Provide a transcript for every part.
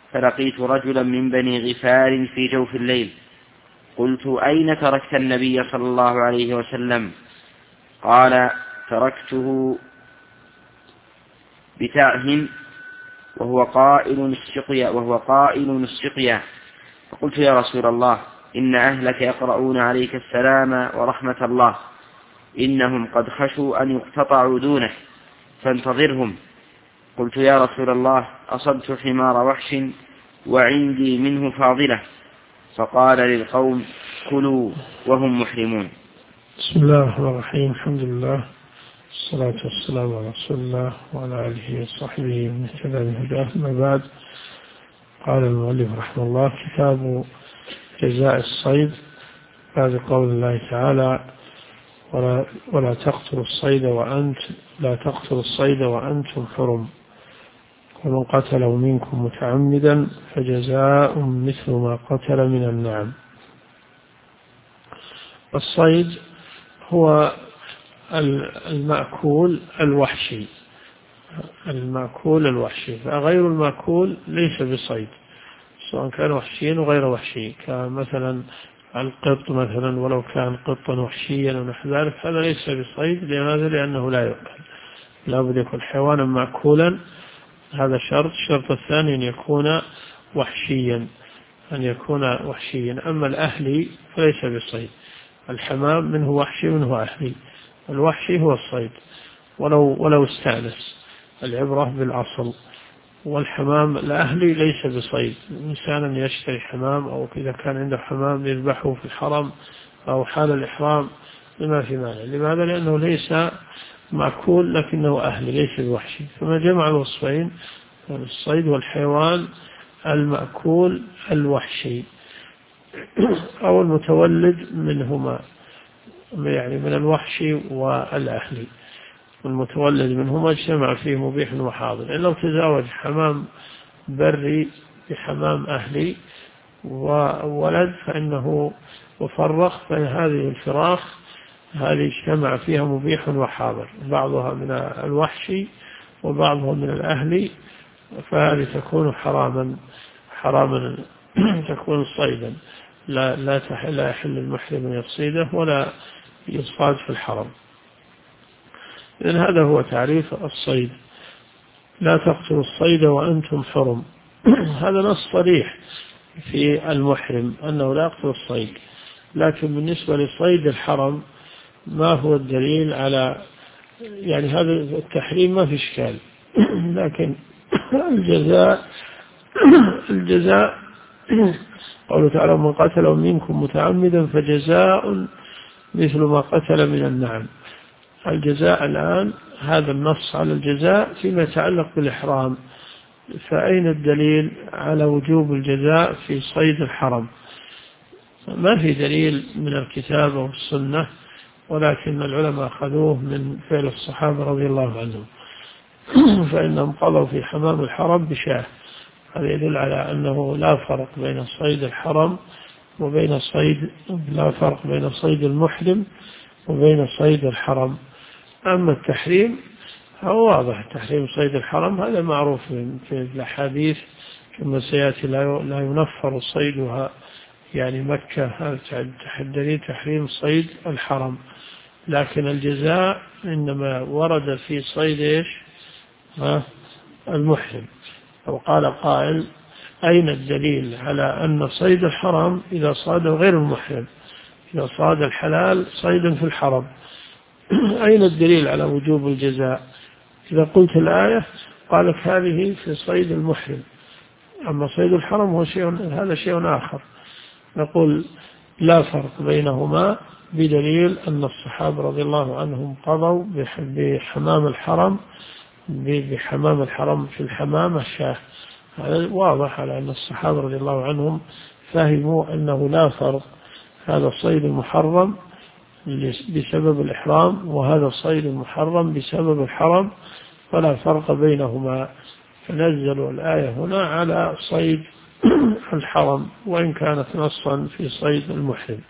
فلقيت رجلا من بني غفار في جوف الليل، قلت: أين تركت النبي صلى الله عليه وسلم؟ قال: تركته بتعه وهو قائل السقيا. فقلت: يا رسول الله، إن أهلك يقرؤون عليك السلام ورحمة الله، إنهم قد خشوا أن يقتطعوا دونك فانتظرهم. قلت: يا رسول الله، أصبت حمار وحش وعندي منه فاضلة. فقال للقوم: كلوا وهم محرمون. بسم الله الرحمن الرحيم. الحمد لله والصلاة والسلام على رسول الله وعلى آله وصحبه ومن اهتدى بهداه. أما بعد، قال المؤلف رحمه الله: كتاب جزاء الصيد، بعد قول الله تعالى: ولا تقتلوا الصيد وأنتم حرم، ومن قتله منكم متعمدا فجزاء مثل ما قتل من النعم. الصيد هو المأكول الوحشي، فغير المأكول ليس بصيد، سواء كان وحشيا وغير وحشي، كمثلا القط مثلا، ولو كان قطا وحشيا ونحو ذلك، هذا ليس بصيد. لماذا؟ لأنه لا يؤكل، لا بد يكون حيوانا مأكولا، هذا شرط. الشرط الثاني أن يكون وحشيا. أما الأهلي فليس بصيد. الحمام منه وحشي منه أهلي. الوحشي هو الصيد ولو استأنس، العبرة بالأصل. والحمام الأهلي ليس بصيد. إنسان يشتري حمام، أو إذا كان عنده حمام يذبحه في الحرم أو حال الإحرام لما في مانع. لماذا؟ لأنه ليس مأكول لكنه أهلي، ليس بوحشي. فما جمع الوصفين، الصيد والحيوان المأكول الوحشي أو المتولد منهما، يعني من الوحشي والأهلي. المتولد منهما اجتمع فيه مبيح وحاضر. إن لو تزاوج حمام بري بحمام أهلي وولد فإنه وفرخ، فإن هذه الفراخ هذه اجتمع فيها مبيح وحاضر، بعضها من الوحشي وبعضها من الأهلي، فهذه تكون حراما تكون صيدا. لا يحل المحرم أن يصيده ولا يصاد في الحرم. إذن هذا هو تعريف الصيد: لا تقتلوا الصيد وأنتم حرم. هذا نص صريح في المحرم أنه لا يقتل الصيد، لكن بالنسبة لصيد الحرم ما هو الدليل على يعني هذا التحريم؟ ما في إشكال، لكن الجزاء قوله تعالى: من قتل منكم متعمدا فجزاء مثل ما قتل من النعم. الجزاء الآن هذا النص على الجزاء فيما يتعلق بالإحرام، فأين الدليل على وجوب الجزاء في صيد الحرم؟ ما في دليل من الكتاب والسنة، ولكن العلماء أخذوه من فعل الصحابة رضي الله عنهم، فإنهم قضوا في حمام الحرم بشاه. هذا يدل على أنه لا فرق بين صيد الحرم لا فرق بين صيد المحرم وبين صيد الحرم. أما التحريم هو واضح، تحريم صيد الحرم هذا معروف في الأحاديث، كما سيأتي: لا ينفر صيدها، يعني مكة، هذا دليل تحريم صيد الحرم. لكن الجزاء إنما ورد في صيد المحرم. أو قال قائل: أين الدليل على أن صيد الحرم إذا صاد غير المحرم، إذا صاد الحلال صيدا في الحرم، أين الدليل على وجوب الجزاء؟ إذا قلت الآية قالت هذه في صيد المحرم، أما صيد الحرم هذا شيء آخر. نقول لا فرق بينهما بدليل أن الصحابة رضي الله عنهم قضوا بحمام الحرم في الحمام الشاه. هذا واضح على أن الصحابة رضي الله عنهم فهموا أنه لا فرق، هذا الصيد المحرم بسبب الإحرام، وهذا الصيد المحرم بسبب الحرم، فلا فرق بينهما، فنزلوا الآية هنا على صيد الحرم وإن كانت نصا في صيد المحرم.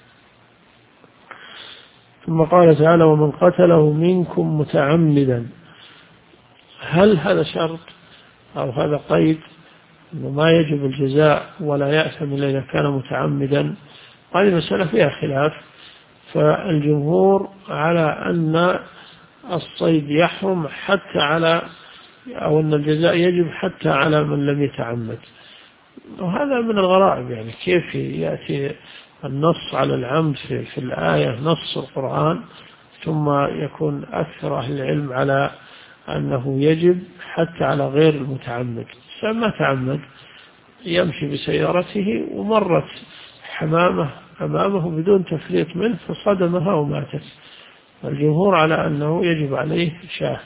ثم قال تعالى: ومن قتله منكم متعمدا. هل هذا شرط أو هذا قيد أنه ما يجب الجزاء ولا يأثم إلا إذا كان متعمدا، هذه مسألة فيها خلاف. فالجمهور على أن الصيد يحرم حتى على، أو أن الجزاء يجب حتى على من لم يتعمد. وهذا من الغرائب، يعني كيف يأتي النص على العمد في الآية نص القرآن، ثم يكون أكثر أهل العلم على أنه يجب حتى على غير المتعمد. فما تعمد يمشي بسيارته ومرت حمامة أمامه بدون تفريط منه فصدمها وماتت، الجمهور على أنه يجب عليه شاه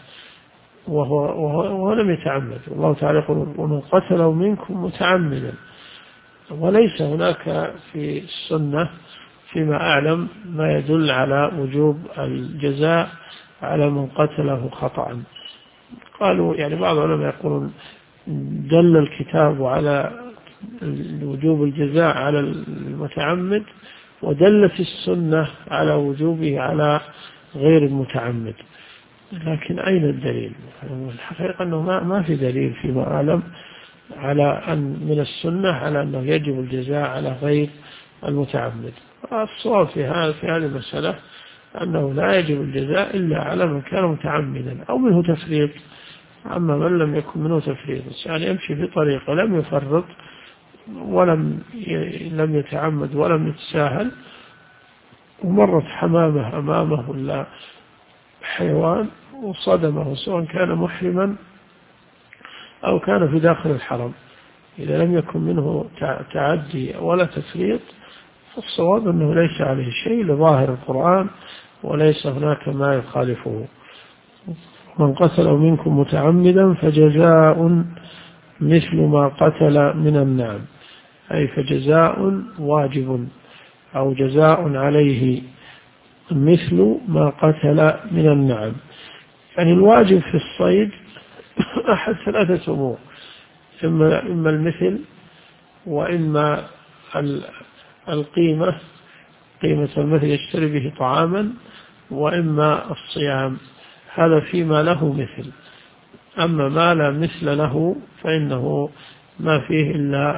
وهو لم يتعمد. والله تعالى يقول ومن قتله منكم متعمدا، وليس هناك في السنة فيما أعلم ما يدل على وجوب الجزاء على من قتله خطأ. قالوا يعني بعض العلماء يقولون دل الكتاب على وجوب الجزاء على المتعمد، ودلت السنة على وجوبه على غير المتعمد. لكن أين الدليل؟ الحقيقة أنه ما في دليل فيما أعلم على أن من السنة على أنه يجب الجزاء على غير المتعمد. الصواب في هذه المسألة أنه لا يجب الجزاء إلا على من كان متعمدا أو منه تفريط. أما من لم يكن منه تفريط، يعني يمشي في طريقة لم يفرط ولم يتعمد ولم يتساهل، ومرت حمامة أمامه ولا حيوان وصدمه، سواء كان محرما أو كان في داخل الحرم، إذا لم يكن منه تعدي ولا تفريط فالصواب أنه ليس عليه شيء لظاهر القرآن وليس هناك ما يخالفه. من قتل منكم متعمدا فجزاء مثل ما قتل من النعم، أي فجزاء واجب أو جزاء عليه مثل ما قتل من النعم. يعني الواجب في الصيد أحد ثلاثة أمور، إما المثل، وإما القيمة، قيمة المثل يشتري به طعاما، وإما الصيام. هذا فيما له مثل. أما ما لا مثل له فإنه ما فيه إلا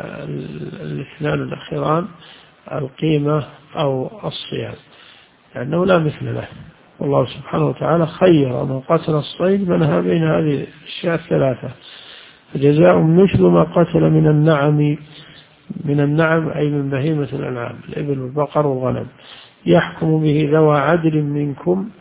الاثنان الأخيران، القيمة أو الصيام، لأنه لا مثل له. والله سبحانه وتعالى خير من قتل الصيد منها بين هذه الأشياء الثلاثة. فجزاء مثل ما قتل من النعم أي من بهيمة الأنعام، الإبل والبقر والغنم، يحكم به ذوى عدل منكم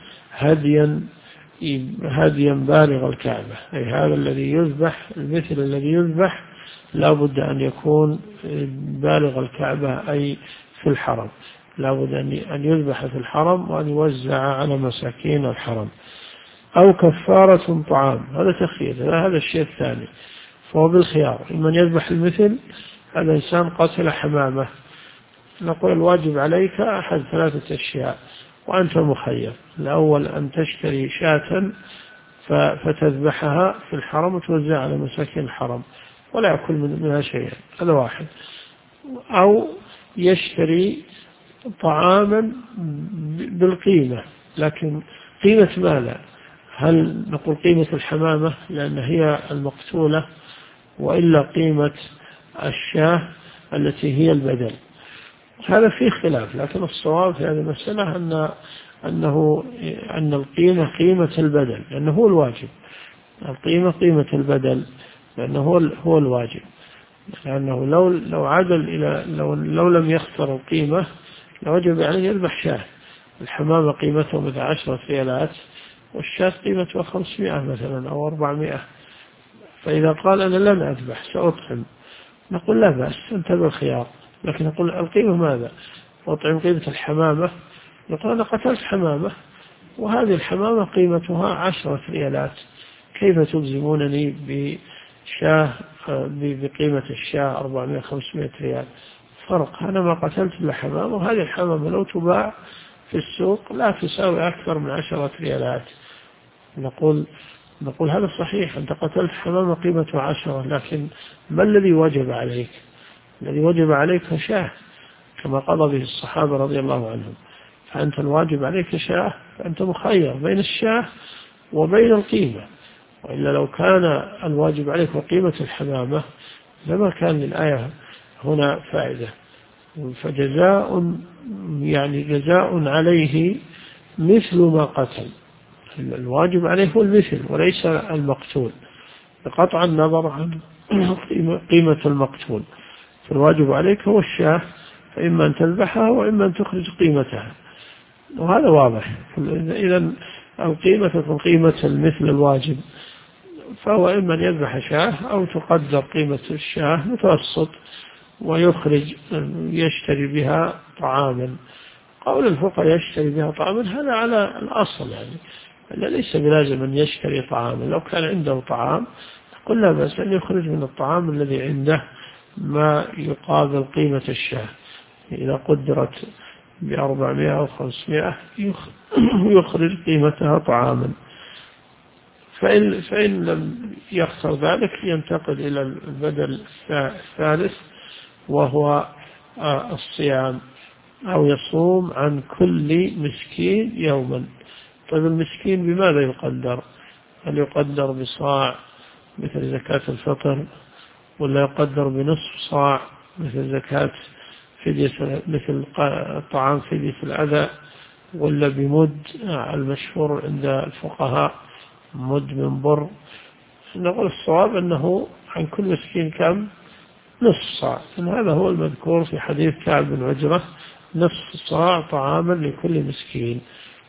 هديا بالغ الكعبة، أي هذا الذي يذبح، المثل الذي يذبح لا بد أن يكون بالغ الكعبة أي في الحرم، لا بد أن يذبح في الحرم وأن يوزع على مساكين الحرم. أو كفارة طعام، هذا تخيير، هذا الشيء الثاني، فهو بالخيار. من يذبح المثل هذا إنسان قتل حمامة، نقول الواجب عليك أحد ثلاثة أشياء وأنت مخير. الأول أن تشتري شاة فتذبحها في الحرم وتوزع على مساكين الحرم ولا يأكل منها شيئا، هذا واحد. أو يشتري طعاما بالقيمة، لكن قيمة ماذا؟ هل نقول قيمة الحمامة لأن هي المقتولة، وإلا قيمة الشاة التي هي البدل؟ هذا فيه خلاف، لكن الصواب في هذه المسألة أن القيمة قيمة البدل، لأنه هو الواجب. القيمة قيمة البدل لأنه هو الواجب، لأنه لو عدل إلى لو لم يختر القيمة لوجب عليه يذبح شاة. الحمامة قيمته مثل 10 ريالات والشاة قيمتها 500 مثلا أو 400، فإذا قال أنا لن أذبح سأطعم، نقول لا بأس، أنت بالخيار. لكن نقول القيمة ماذا؟ أطعم قيمة الحمامة، نقول أنا قتلت حمامة وهذه الحمامة قيمتها 10 ريالات، كيف تلزمونني بشاة بقيمة الشاة 400-500 ريال؟ فرق، أنا ما قتلت إلا حمامة، وهذه الحمامة لو تباع في السوق لا تساوي أكثر من 10 ريالات. نقول هذا صحيح، أنت قتلت حمامة قيمتها 10، لكن ما الذي وجب عليك؟ الذي وجب عليك شاة كما قضى به الصحابة رضي الله عنهم، فأنت الواجب عليك شاة، فأنت مخير بين الشاة وبين القيمة. وإلا لو كان الواجب عليك وقيمة الحمامة لما كان للآية هنا فائدة. فجزاء يعني جزاء عليه مثل ما قتل، الواجب عليه هو المثل وليس المقتول، بقطع النظر عن قيمة المقتول. فالواجب عليك هو الشاة، فإما أن تذبحها وإما أن تخرج قيمتها، وهذا واضح. إذا القيمة تكون قيمة المثل الواجب، فهو إما أن يذبح شاة أو تقدر قيمة الشاة متوسط ويخرج يشتري بها طعاما. قول الفقهاء يشتري بها طعاما هذا على الأصل، يعني ليس بلازم أن يشتري طعاما. لو كان عنده طعام قل لا بأس أن يخرج من الطعام الذي عنده ما يقابل قيمة الشاة، إذا قدرت ب400 أو 500 يخرج قيمتها طعاما. فإن لم يخسر ذلك ينتقل إلى البدل الثالث وهو الصيام، أو يصوم عن كل مسكين يوما. طيب المسكين بماذا يقدر؟ هل يقدر بصاع مثل زكاة الفطر، ولا يقدر بنصف صاع مثل زكاة فدية مثل طعام فدية الأذى، ولا بمد المشهور عند الفقهاء مد من بر؟ نقول الصواب أنه عن كل مسكين كم؟ نصف صاع، إن هذا هو المذكور في حديث كعب بن عجرة، نصف صاع طعاما لكل مسكين.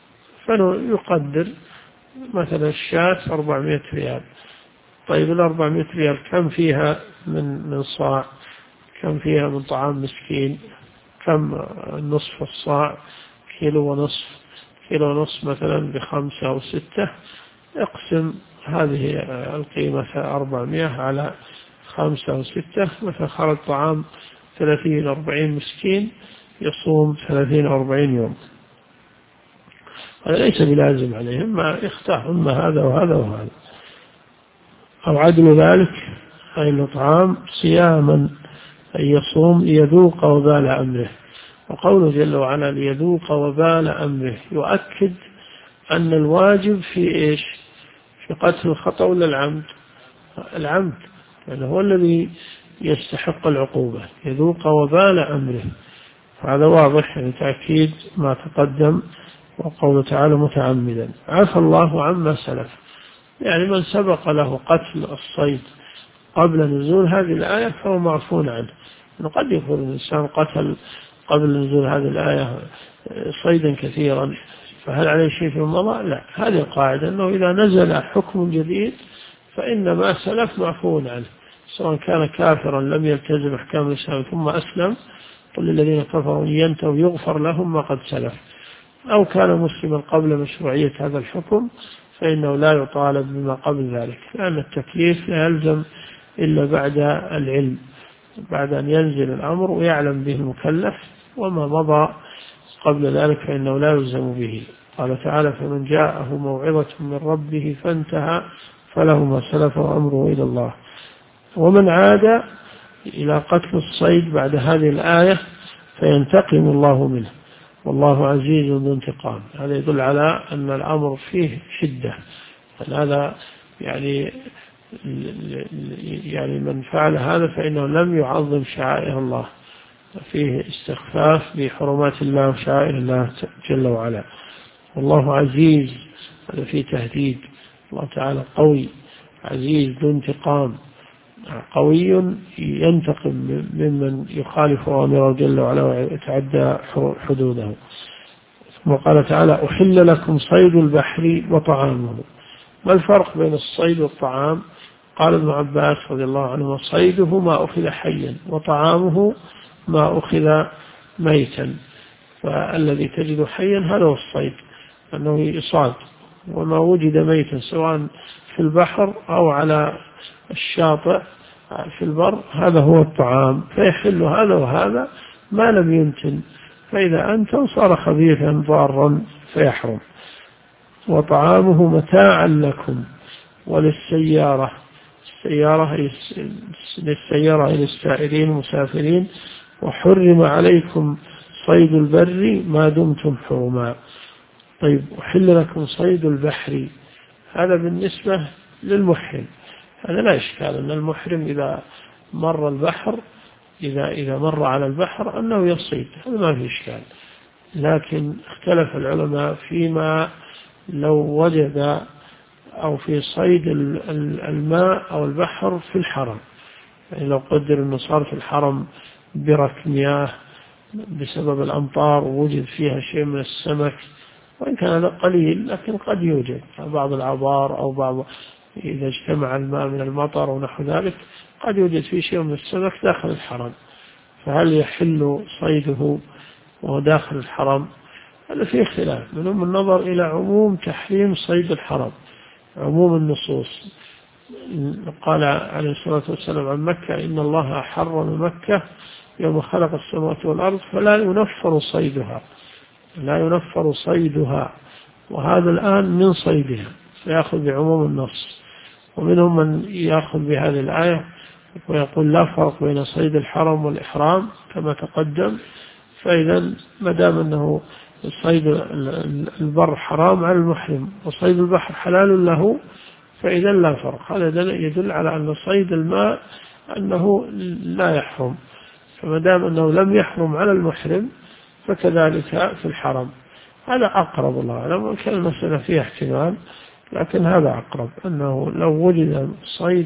فيقدر مثلا الشاة 400 ريال. طيب 400 ريال كم فيها من صاع؟ كم فيها من طعام مسكين؟ كم نصف الصاع؟ كيلو ونصف. كيلو ونصف مثلا ب5 أو 6، اقسم هذه القيمة 400 على 5 أو 6، مثلا خرج طعام 30-40 مسكين، يصوم 30-40 يوم. هذا ليس بلازم عليهم، ما يختار إما هذا وهذا وهذا. أو عدل ذلك أن طعام صياما أن يصوم ليذوق وبال أمره. وقوله جل وعلا ليذوق وبال أمره يؤكد أن الواجب في إيش؟ في قتل الخطأ ولا العمد؟ العمد، لأنه هو الذي يستحق العقوبة، يذوق وبال أمره. هذا واضح، يعني تأكيد ما تقدم. وقوله تعالى متعمدا. عفى الله عما سلف، يعني من سبق له قتل الصيد قبل نزول هذه الآية فهو معفو عنه. قد يكون الإنسان قتل قبل نزول هذه الآية صيدا كثيرا، فهل عليه شيء في المضى؟ لا. هذه القاعدة أنه إذا نزل حكم جديد فإن ما سلف معفو عنه، سواء كان كافرا لم يلتزم أحكام الإسلام ثم أسلم، قل للذين كفروا ينتهوا يغفر لهم ما قد سلف، أو كان مسلما قبل مشروعية هذا الحكم فإنه لا يطالب بما قبل ذلك، لأن التكليف لا يلزم إلا بعد العلم، بعد أن ينزل الأمر ويعلم به المكلف، وما مضى قبل ذلك فإنه لا يلزم به. قال تعالى فمن جاءه موعظة من ربه فانتهى فله ما سلف وأمره إلى الله. ومن عاد إلى قتل الصيد بعد هذه الآية فينتقم الله منه والله عزيز ذو انتقام. هذا يدل على أن الأمر فيه شدة. هذا يعني من فعل هذا فإنه لم يعظم شعائر الله، فيه استخفاف بحرمات الله وشعائر الله جل وعلا. والله عزيز، هذا فيه تهديد. الله تعالى قوي عزيز ذو انتقام، قوي ينتقم ممن يخالف أمره جل وعلا ويتعدى حدوده. ثم قال تعالى أحل لكم صيد البحر وطعامه. ما الفرق بين الصيد والطعام؟ قال ابن عباس رضي الله عنه صيده ما أخذ حيا وطعامه ما أخذ ميتا. فالذي تجد حيا هذا هو الصيد، أنه يصاد، وما وجد ميتا سواء في البحر أو على الشاطئ في البر هذا هو الطعام. فيحل هذا وهذا ما لم ينتن، فإذا أنتن صار خبيثا ضارا فيحرم. وطعامه متاعا لكم وللسيارة، للسيارة إلى السائرين المسافرين. وحرم عليكم صيد البر ما دمتم حرما. طيب أحل لكم صيد البحر، هذا بالنسبة للمحرم، هذا لا إشكال أن المحرم إذا مر البحر، إذا مر على البحر أنه يصيد، هذا ما في إشكال. لكن اختلف العلماء فيما لو وجد أو في صيد الماء أو البحر في الحرم، يعني لو قدر أنه صار في الحرم برك مياه بسبب الأمطار ووجد فيها شيء من السمك، وإن كان هذا قليل لكن قد يوجد بعض العبار أو بعض، إذا اجتمع الماء من المطر ونحو ذلك قد يوجد فيه شيء من السمك داخل الحرم، فهل يحل صيده وهو داخل الحرم؟ هذا فيه خلاف، منهم النظر إلى عموم تحريم صيد الحرم، عموم النصوص. قال عليه الصلاة والسلام عن مكة: إن الله حرم مكة يوم خلق السماوات والأرض فلا ينفر صيدها، لا ينفر صيدها، وهذا الآن من صيدها فيأخذ بعموم النص. ومنهم من يأخذ بهذه الآية ويقول لا فرق بين صيد الحرم والإحرام كما تقدم، فإذا ما دام أنه صيد البر حرام على المحرم وصيد البحر حلال له فإذا لا فرق. هذا يدل على أن صيد الماء أنه لا يحرم، فما دام أنه لم يحرم على المحرم فكذلك في الحرم. هذا أقرب الله أعلم، وكان المسألة فيها احتمال، لكن هذا أقرب، أنه لو وجد صيد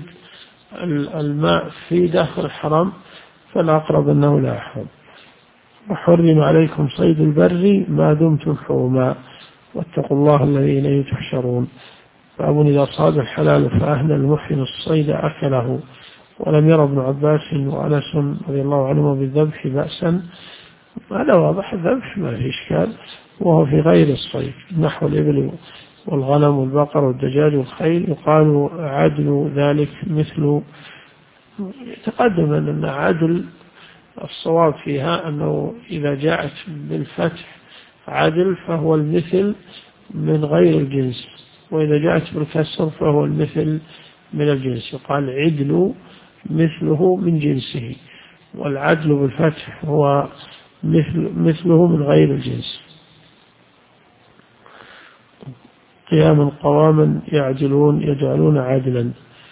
الماء في داخل الحرم فالأقرب أنه لا يحرم. وحرم عليكم صيد البر ما دمتم حرما واتقوا الله الذي إليه تحشرون. باب إذا صاد الحلال فأهل المحرم الصيد أكله، ولم ير ابن عباس وأنس رضي الله عنهما بالذبح بأسا. هذا واضح، الذبح ما في إشكال، وهو في غير الصيد نحو الإبل والغنم والبقر والدجاج والخيل. يقال عدل ذلك مثل، تقدم أن عدل الصواب فيها أنه إذا جاءت بالفتح عدل فهو المثل من غير الجنس، وإذا جاءت بالكسر فهو المثل من الجنس. يقال عدل مثله من جنسه، والعدل بالفتح هو مثله من غير الجنس. قياما قواما يعدلون يجعلون عدلا.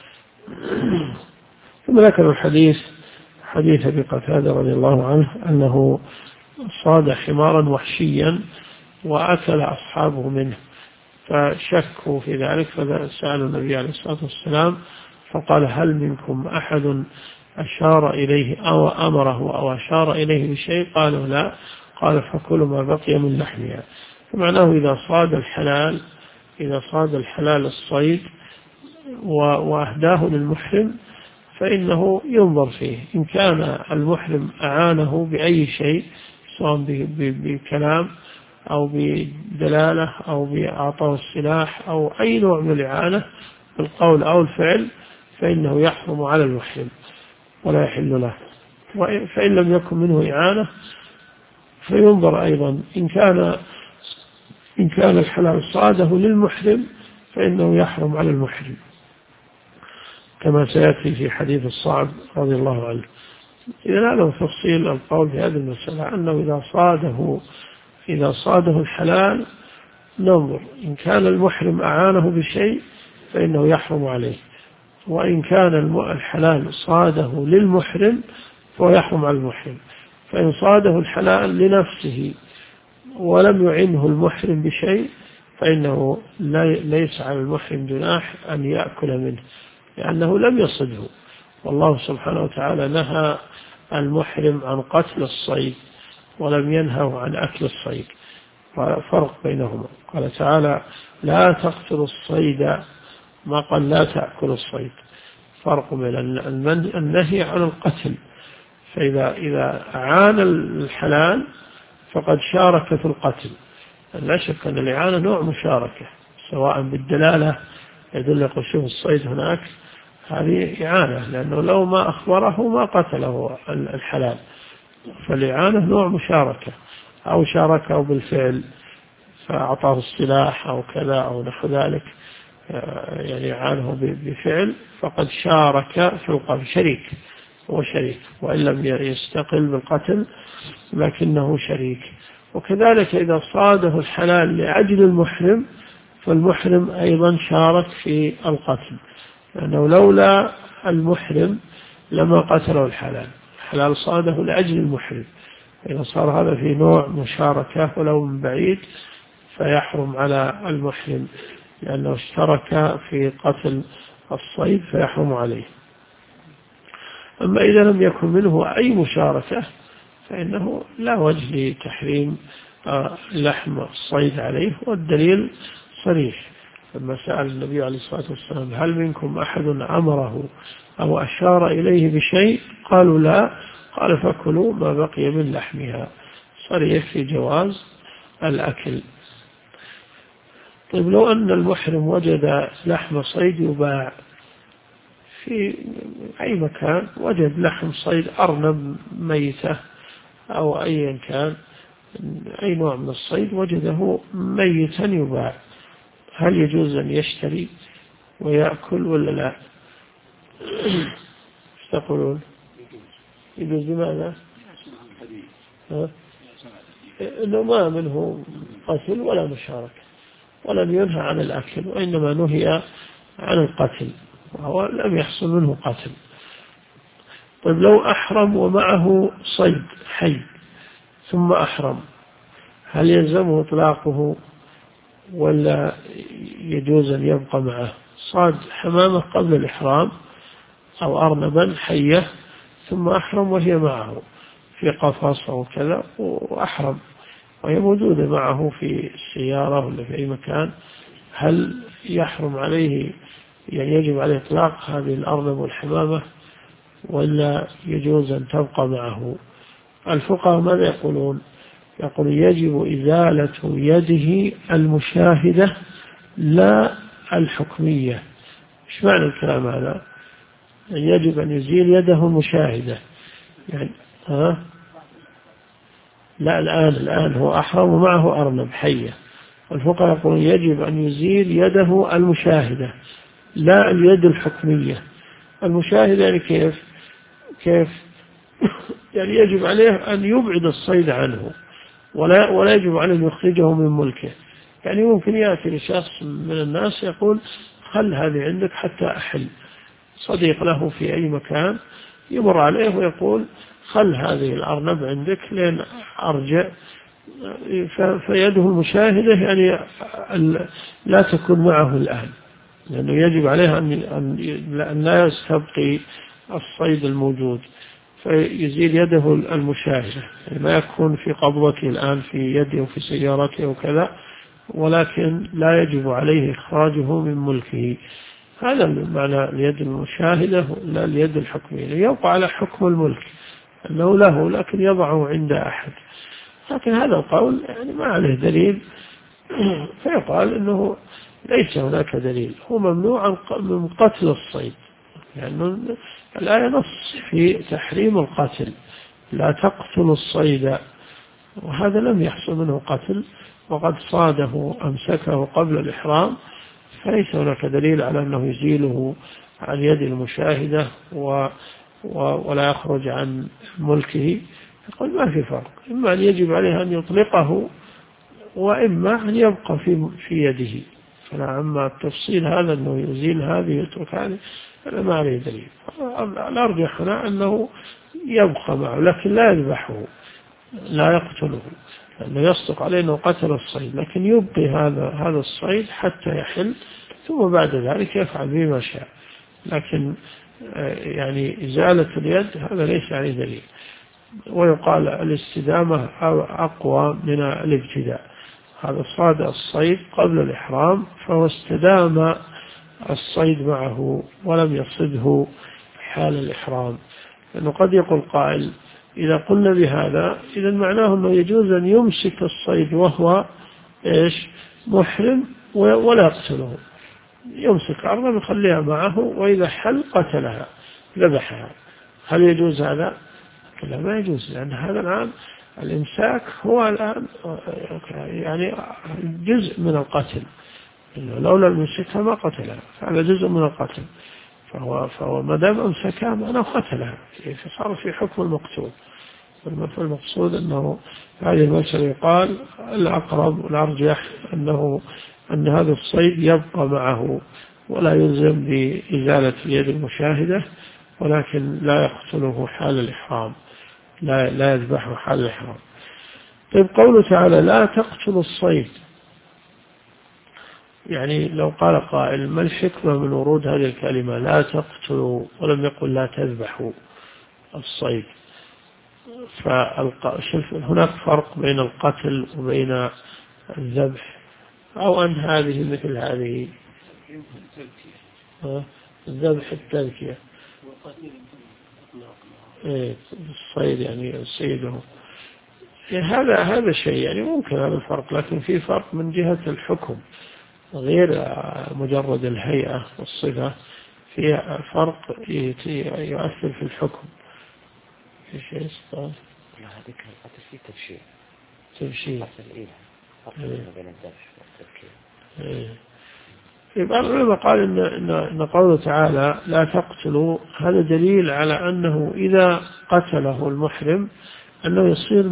ثم ذكر الحديث حديث أبي قتادة رضي الله عنه أنه صاد حمارا وحشيا وأكل أصحابه منه، فشكوا في ذلك فسألوا النبي عليه الصلاة والسلام فقال: هل منكم أحد أشار إليه أو أمره أو أشار إليه بشيء؟ قالوا لا. قال: فكل ما بقي من لحمها. فمعناه إذا صاد الحلال الصيد وأهداه للمحرم فإنه ينظر فيه، إن كان المحرم أعانه بأي شيء سواء بكلام أو بدلالة أو بأعطاه السلاح أو أي نوع من الإعانة بالقول أو الفعل فإنه يحرم على المحرم ولا يحل له. فإن لم يكن منه إعانة فينظر أيضا، إن كان الحلال صاده للمحرم فإنه يحرم على المحرم، كما سيأتي في حديث الصعب رضي الله عنه. إذا هذا تفصيل القول في هذه المسألة، أنه إذا صاده الحلال ننظر، إن كان المحرم أعانه بشيء فإنه يحرم عليه، وإن كان الحلال صاده للمحرم فهو يحرم على المحرم. فإن صاده الحلال لنفسه ولم يعنه المحرم بشيء فإنه ليس على المحرم جناح أن يأكل منه، لأنه لم يصده، والله سبحانه وتعالى نهى المحرم عن قتل الصيد ولم ينهه عن أكل الصيد، فرق بينهما. قال تعالى: لا تقتلوا الصيد، ما قال لا تأكل الصيد. فرق بين النهي عن القتل، فإذا أعان الحلال فقد شارك في القتل. لا شك أن الإعانة نوع مشاركة، سواء بالدلالة يدل شوف الصيد هناك، هذه إعانة، لأنه لو ما أخبره ما قتله الحلال، فالإعانة نوع مشاركة، أو شاركه بالفعل فأعطاه السلاح أو كذا أو نحو ذلك، يعني إعانه بفعل فقد شارك في القتل، شريك، هو شريك، وإن لم يستقل بالقتل لكنه شريك. وكذلك إذا صاده الحلال لأجل المحرم فالمحرم أيضا شارك في القتل، لأنه لولا المحرم لما قتله الحلال. الحلال صاده لأجل المحرم، إذا صار هذا في نوع مشاركة ولو من بعيد فيحرم على المحرم، لأنه اشترك في قتل الصيد فيحرم عليه. أما إذا لم يكن منه أي مشاركة فإنه لا وجه لتحريم لحم الصيد عليه، والدليل صريح لما سأل النبي عليه الصلاة والسلام هل منكم أحد أمره أو أشار إليه بشيء؟ قالوا لا، قال فكلوا ما بقي من لحمها، صريح في جواز الأكل. طيب لو أن المحرم وجد لحم صيد يباع في أي مكان، وجد لحم صيد أرنب ميتة أو أي كان أي نوع من الصيد وجده ميتا يباع، هل يجوز أن يشتري ويأكل ولا لا؟ تقولون يجوز. لماذا؟ إنه ما منه قتل ولا مشاركة ولم ينهى عن الأكل، وإنما نهي عن القتل وهو لم يحصل منه قتل. طيب لو أحرم ومعه صيد حي ثم أحرم، هل يلزمه إطلاقه ولا يجوز أن يبقى معه؟ صاد حمامة قبل الإحرام أو أرنبا حية ثم أحرم وهي معه في قفص أو كذا وأحرم وهي موجودة معه في السيارة ولا في أي مكان، هل يحرم عليه يعني يجب عليه إطلاق هذه الأرنب والحمامة ولا يجوز أن تبقى معه؟ الفقهاء ماذا يقولون؟ يقول يجب إزالة يده المشاهدة لا الحكمية. إيش معنى الكلام هذا؟ يجب أن يزيل يده المشاهدة يعني لا الآن هو أحرم ومعه أرنب حية، والفقهاء يقولون يجب أن يزيل يده المشاهدة لا اليد الحكمية. المشاهدة يعني كيف يعني يجب عليه أن يبعد الصيد عنه ولا يجب عليه أن يخرجه من ملكه. يعني ممكن يأتي لشخص من الناس يقول خل هذه عندك حتى أحل، صديق له في أي مكان يمر عليه ويقول خل هذه الأرنب عندك لين أرجع، فيده المشاهدة يعني لا تكون معه الآن، لأنه يجب عليه أن لا يستبقي الصيد الموجود، فيزيل يده المشاهدة يعني ما يكون في قبضته الآن في يده وفي سيارته وكذا، ولكن لا يجب عليه إخراجه من ملكه. هذا معنى اليد المشاهدة لا اليد الحكمية، يبقى على حكم الملك أنه له لكن يضعه عند أحد، لكن هذا القول يعني ما عليه دليل فيقال أنه ليس هناك دليل، هو ممنوع من قتل الصيد، يعني الآية نص في تحريم القتل لا تقتل الصيد، وهذا لم يحصل منه قتل وقد صاده أمسكه قبل الإحرام، فليس هناك دليل على أنه يزيله عن يد المشاهدة ولا يخرج عن ملكه. يقول ما في فرق، إما أن يجب عليه أن يطلقه وإما أن يبقى في يده، فلا أما التفصيل هذا أنه يزيل هذه ويترك هذه أنا ما عليه دليل. الأرجح هنا أنه يبقى معه لكن لا يذبحه لا يقتله، لأنه يصدق عليه أنه قتل الصيد، لكن يبقي هذا الصيد حتى يحل ثم بعد ذلك يفعل بما شاء، لكن يعني إزالة اليد هذا ليس عليه دليل. ويقال الاستدامة أقوى من الابتداء، هذا صاد الصيد قبل الإحرام فهو استدام الصيد معه ولم يصده حال الإحرام، لأنه قد يقول قائل إذا قلنا بهذا إذا معناه أنه يجوز أن يمسك الصيد وهو محرم ولا يقتله، يمسك أرضا يخليها معه وإذا حل قتلها ذبحها، هل يجوز هذا؟ لا ما يجوز، لأن هذا الآن الإمساك هو الآن يعني جزء من القتل، لولا المسكها ما قتلها، هذا جزء من القتل، فهو ما دام أمسكها معناه قتلها، فصار في حكم المقتول. فالمقصود أنه هذه المسألة يقال الأقرب والأرجح أن هذا الصيد يبقى معه ولا يلزم بإزالة اليد المشاهدة ولكن لا يقتله حال الإحرام، لا يذبحه حال الإحرام. طيب قوله تعالى لا تقتلوا الصيد، يعني لو قال قائل ما الحكمة من ورود هذه الكلمة لا تقتلوا ولم يقل لا تذبحوا الصيد؟ هناك فرق بين القتل وبين الذبح، أو أن هذه مثل هذه؟ الذبح التذكية، الصيد يعني سيده، هذا شيء يعني ممكن هذا الفرق، لكن في فرق من جهة الحكم غير مجرد الهيئة والصفة، في فرق يؤثر في الحكم. في شيء صار؟ لا هذيك القتل فيه تبشير فرق بين الذبح والتذكير. يبقى العلماء قال إن قوله تعالى لا تقتلوا هذا دليل على أنه إذا قتله المحرم أنه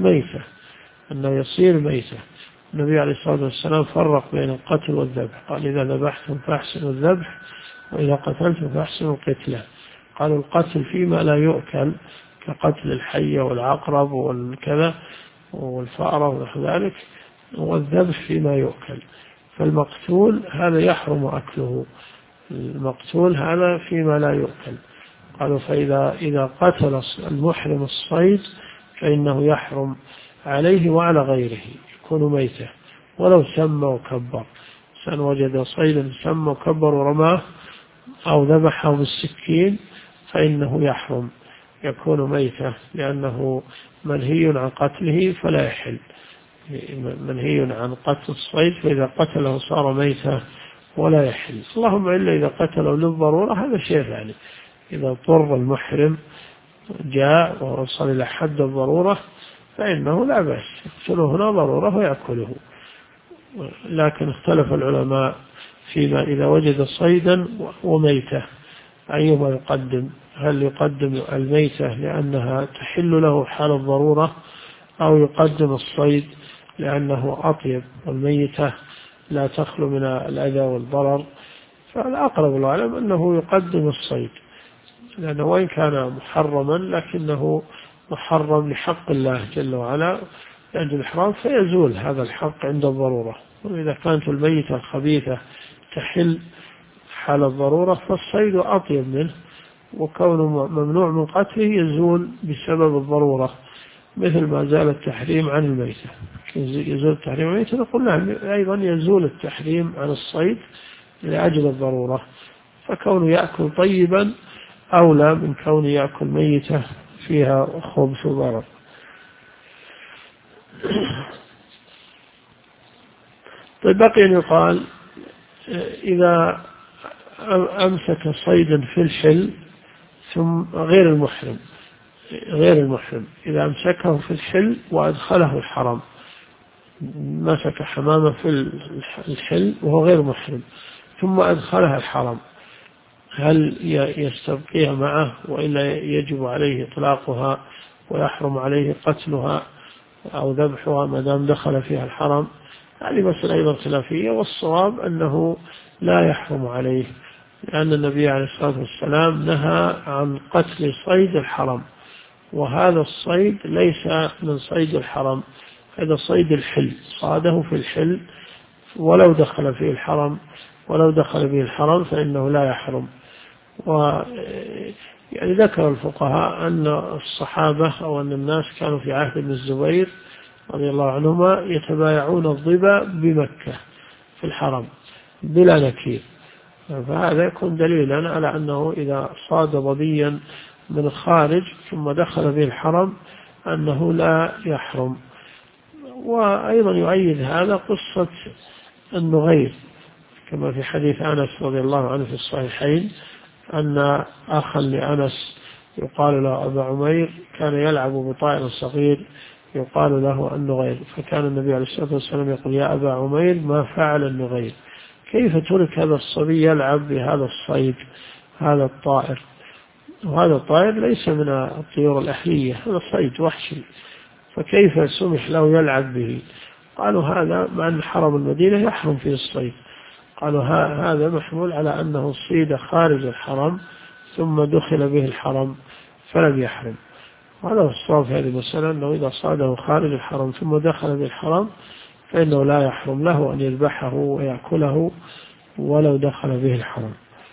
يصير ميتة. النبي عليه الصلاة والسلام فرق بين القتل والذبح، قال إذا ذبحتم فأحسنوا الذبح وإذا قتلتم فأحسنوا القتلة. قالوا القتل فيما لا يؤكل كقتل الحية والعقرب والكذا والفأرة ونحو ذلك، والذبح فيما يؤكل. فالمقتول هذا يحرم أكله، المقتول هذا فيما لا يؤكل. قالوا فإذا قتل المحرم الصيد فإنه يحرم عليه وعلى غيره، يكون ميتة ولو سمى وكبر. إنسان وجد صيدا سمى وكبر ورماه أو ذبحه بالسكين فإنه يحرم، يكون ميتة، لأنه منهي عن قتله فلا يحل، منهي عن قتل الصيد، فإذا قتله صار ميتة ولا يحل. اللهم إلا إذا قتله للضرورة، هذا شيء ثاني. إذا اضطر المحرم جاء ووصل إلى حد الضرورة فإنه لا بأس يقتله هنا ضرورة ويأكله. لكن اختلف العلماء فيما إذا وجد صيدا وميتة أيهما يقدم؟ هل يقدم الميتة لأنها تحل له حال الضرورة، أو يقدم الصيد لأنه أطيب والميتة لا تخلو من الأذى والضرر؟ فالأقرب العلم أنه يقدم الصيد، لأنه وإن كان محرما لكنه محرم لحق الله جل وعلا عند الإحرام، فيزول هذا الحق عند الضرورة. وإذا كانت الميتة الخبيثة تحل حال الضرورة فالصيد أطيب منه، وكونه ممنوع من قتله يزول بسبب الضرورة، مثل ما زال التحريم عن الميتة. يزول التحريم عن الميتة نقول نعم أيضا يزول التحريم عن الصيد لأجل الضرورة. فكونه يأكل طيبا أولى من كونه يأكل ميتة فيها خبث وضرر. طيب بقي أن يقال إذا أمسك صيدا في الحل ثم غير المحرم إذا أمسكه في الحل وأدخله الحرم، مسك حمامة في الحل وهو غير محرم ثم أدخلها الحرم، هل يستبقيها معه وإلا يجب عليه إطلاقها ويحرم عليه قتلها أو ذبحها ما دام دخل فيها الحرم؟ هذه مسألة أيضا خلافية، والصواب أنه لا يحرم عليه، لأن النبي عليه الصلاة والسلام نهى عن قتل صيد الحرم، وهذا الصيد ليس من صيد الحرم، هذا صيد الحل، صاده في الحل ولو دخل فيه الحرم، ولو دخل به الحرم فإنه لا يحرم. يعني ذكر الفقهاء أن الصحابة أو أن الناس كانوا في عهد ابن الزبير رضي الله عنهما يتبايعون الظبا بمكة في الحرم بلا نكير، فهذا يكون دليلا على أنه إذا صاد ظبيا من الخارج ثم دخل به الحرم أنه لا يحرم. وأيضا يؤيد هذا قصة النغير، كما في حديث أنس رضي الله عنه في الصحيحين أن أخا لأنس يقال له أبا عمير كان يلعب بطائر صغير يقال له النغير، فكان النبي عليه الصلاة والسلام يقول يا أبا عمير ما فعل النغير، كيف ترك هذا الصبي يلعب بهذا الصيد هذا الطائر، وهذا الطائر ليس من الطيور الأهلية، هذا صيد وحشي، فكيف سمح له يلعب به؟ قالوا هذا مع أن حرم المدينة يحرم فيه الصيد، قالوا هذا محمول على أنه صيد خارج الحرم ثم دخل به الحرم فلم يحرم. هذا هو الصواب في هذه المسألة، أنه إذا صاده خارج الحرم ثم دخل بالحرم فإنه لا يحرم له أن يذبحه ويأكله ولو دخل به الحرم.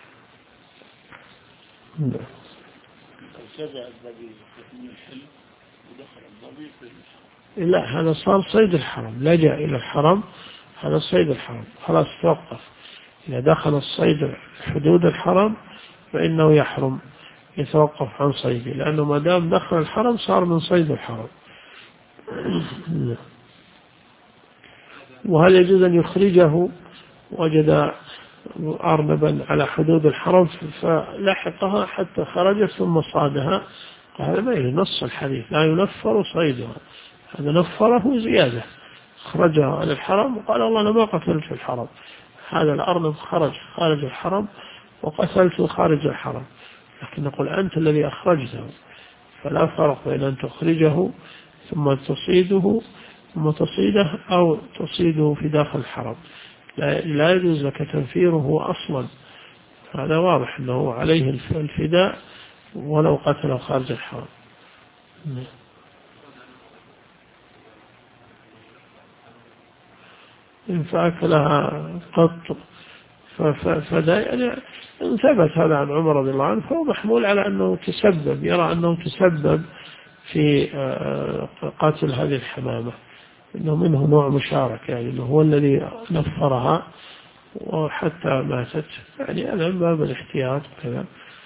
لا، هذا صار صيد الحرم، لجأ إلى الحرم، هذا صيد الحرم خلاص توقف. إذا دخل الصيد حدود الحرم فإنه يحرم يتوقف عن صيده، لأنه ما دام دخل الحرم صار من صيد الحرم. وهل يجوز أن يخرجه؟ وجد أرنبا على حدود الحرم فلحقها حتى خرجت ثم صادها، هذا ما ينص الحديث لا ينفر صيدها، هذا نفره زيادة، خرجها على الحرم وقال والله أنا ما قتلت في الحرم، هذا الأرنب خارج الحرم وقتلته خارج الحرم، لكن نقول أنت الذي أخرجته، فلا فرق بين أن تخرجه ثم تصيده ثم تصيده أو تصيده في داخل الحرم، لا يجوز لك تنفيره أصلا، هذا واضح أنه عليه الفداء ولو قتل خارج الحرم. إن فأكلها قط فدا يعني إن ثبت هذا عن عمر رضي الله عنه فهو محمول على أنه تسبب، يرى أنه تسبب في قتل هذه الحمامة، إنه منه نوع مشارك، يعني إنه هو الذي نفرها وحتى ماتت، يعني أنا من باب الاحتياط كذا.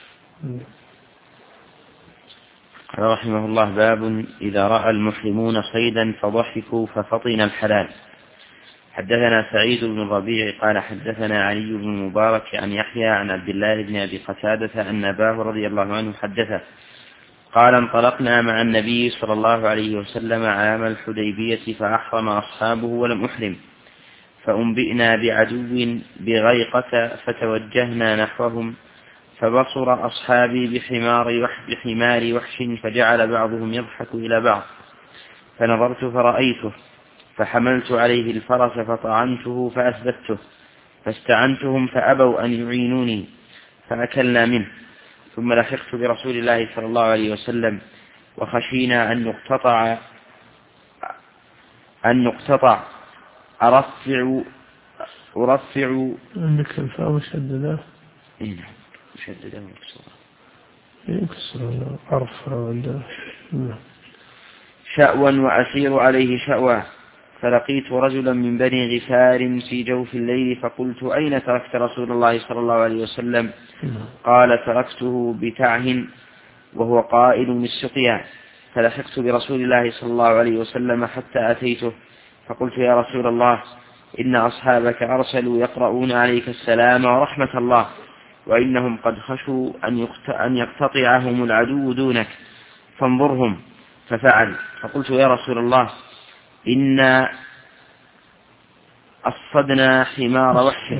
قال رحمه الله: باب إذا رأى المحرمون صيدا فضحكوا ففطن الحلال. حدثنا سعيد بن الربيع قال حدثنا علي بن المبارك عن يحيى عن عبد الله بن أبي قتادة أن أباه رضي الله عنه حدثه قال: انطلقنا مع النبي صلى الله عليه وسلم عام الحديبية فأحرم أصحابه ولم أحرم، فأنبئنا بعدو بغيقة فتوجهنا نحوهم، فبصر أصحابي بحمار وحش، فجعل بعضهم يضحك إلى بعض، فنظرت فرأيته، فحملت عليه الفرس فطعنته فأثبته، فاستعنتهم فأبوا أن يعينوني فأكلنا منه، ثم لحقت برسول الله صلى الله عليه وسلم وخشينا أن نقتطع أرفع عندك الفاء مشددة؟ إيه نعم مشددة ومكسورة، يكسر أرفع عندها شأوا وأسير عليه شأوا، فلقيت رجلا من بني غفار في جوف الليل فقلت: أين تركت رسول الله صلى الله عليه وسلم؟ قال: تركته بتعه وهو قائل السقيا، فلحقت برسول الله صلى الله عليه وسلم حتى أتيته، فقلت: يا رسول الله، إن أصحابك أرسلوا يقرؤون عليك السلام ورحمة الله، وإنهم قد خشوا أن يقتطعهم العدو دونك، فانظرهم. ففعل. فقلت: يا رسول الله، إن الصدنا حمار وحش،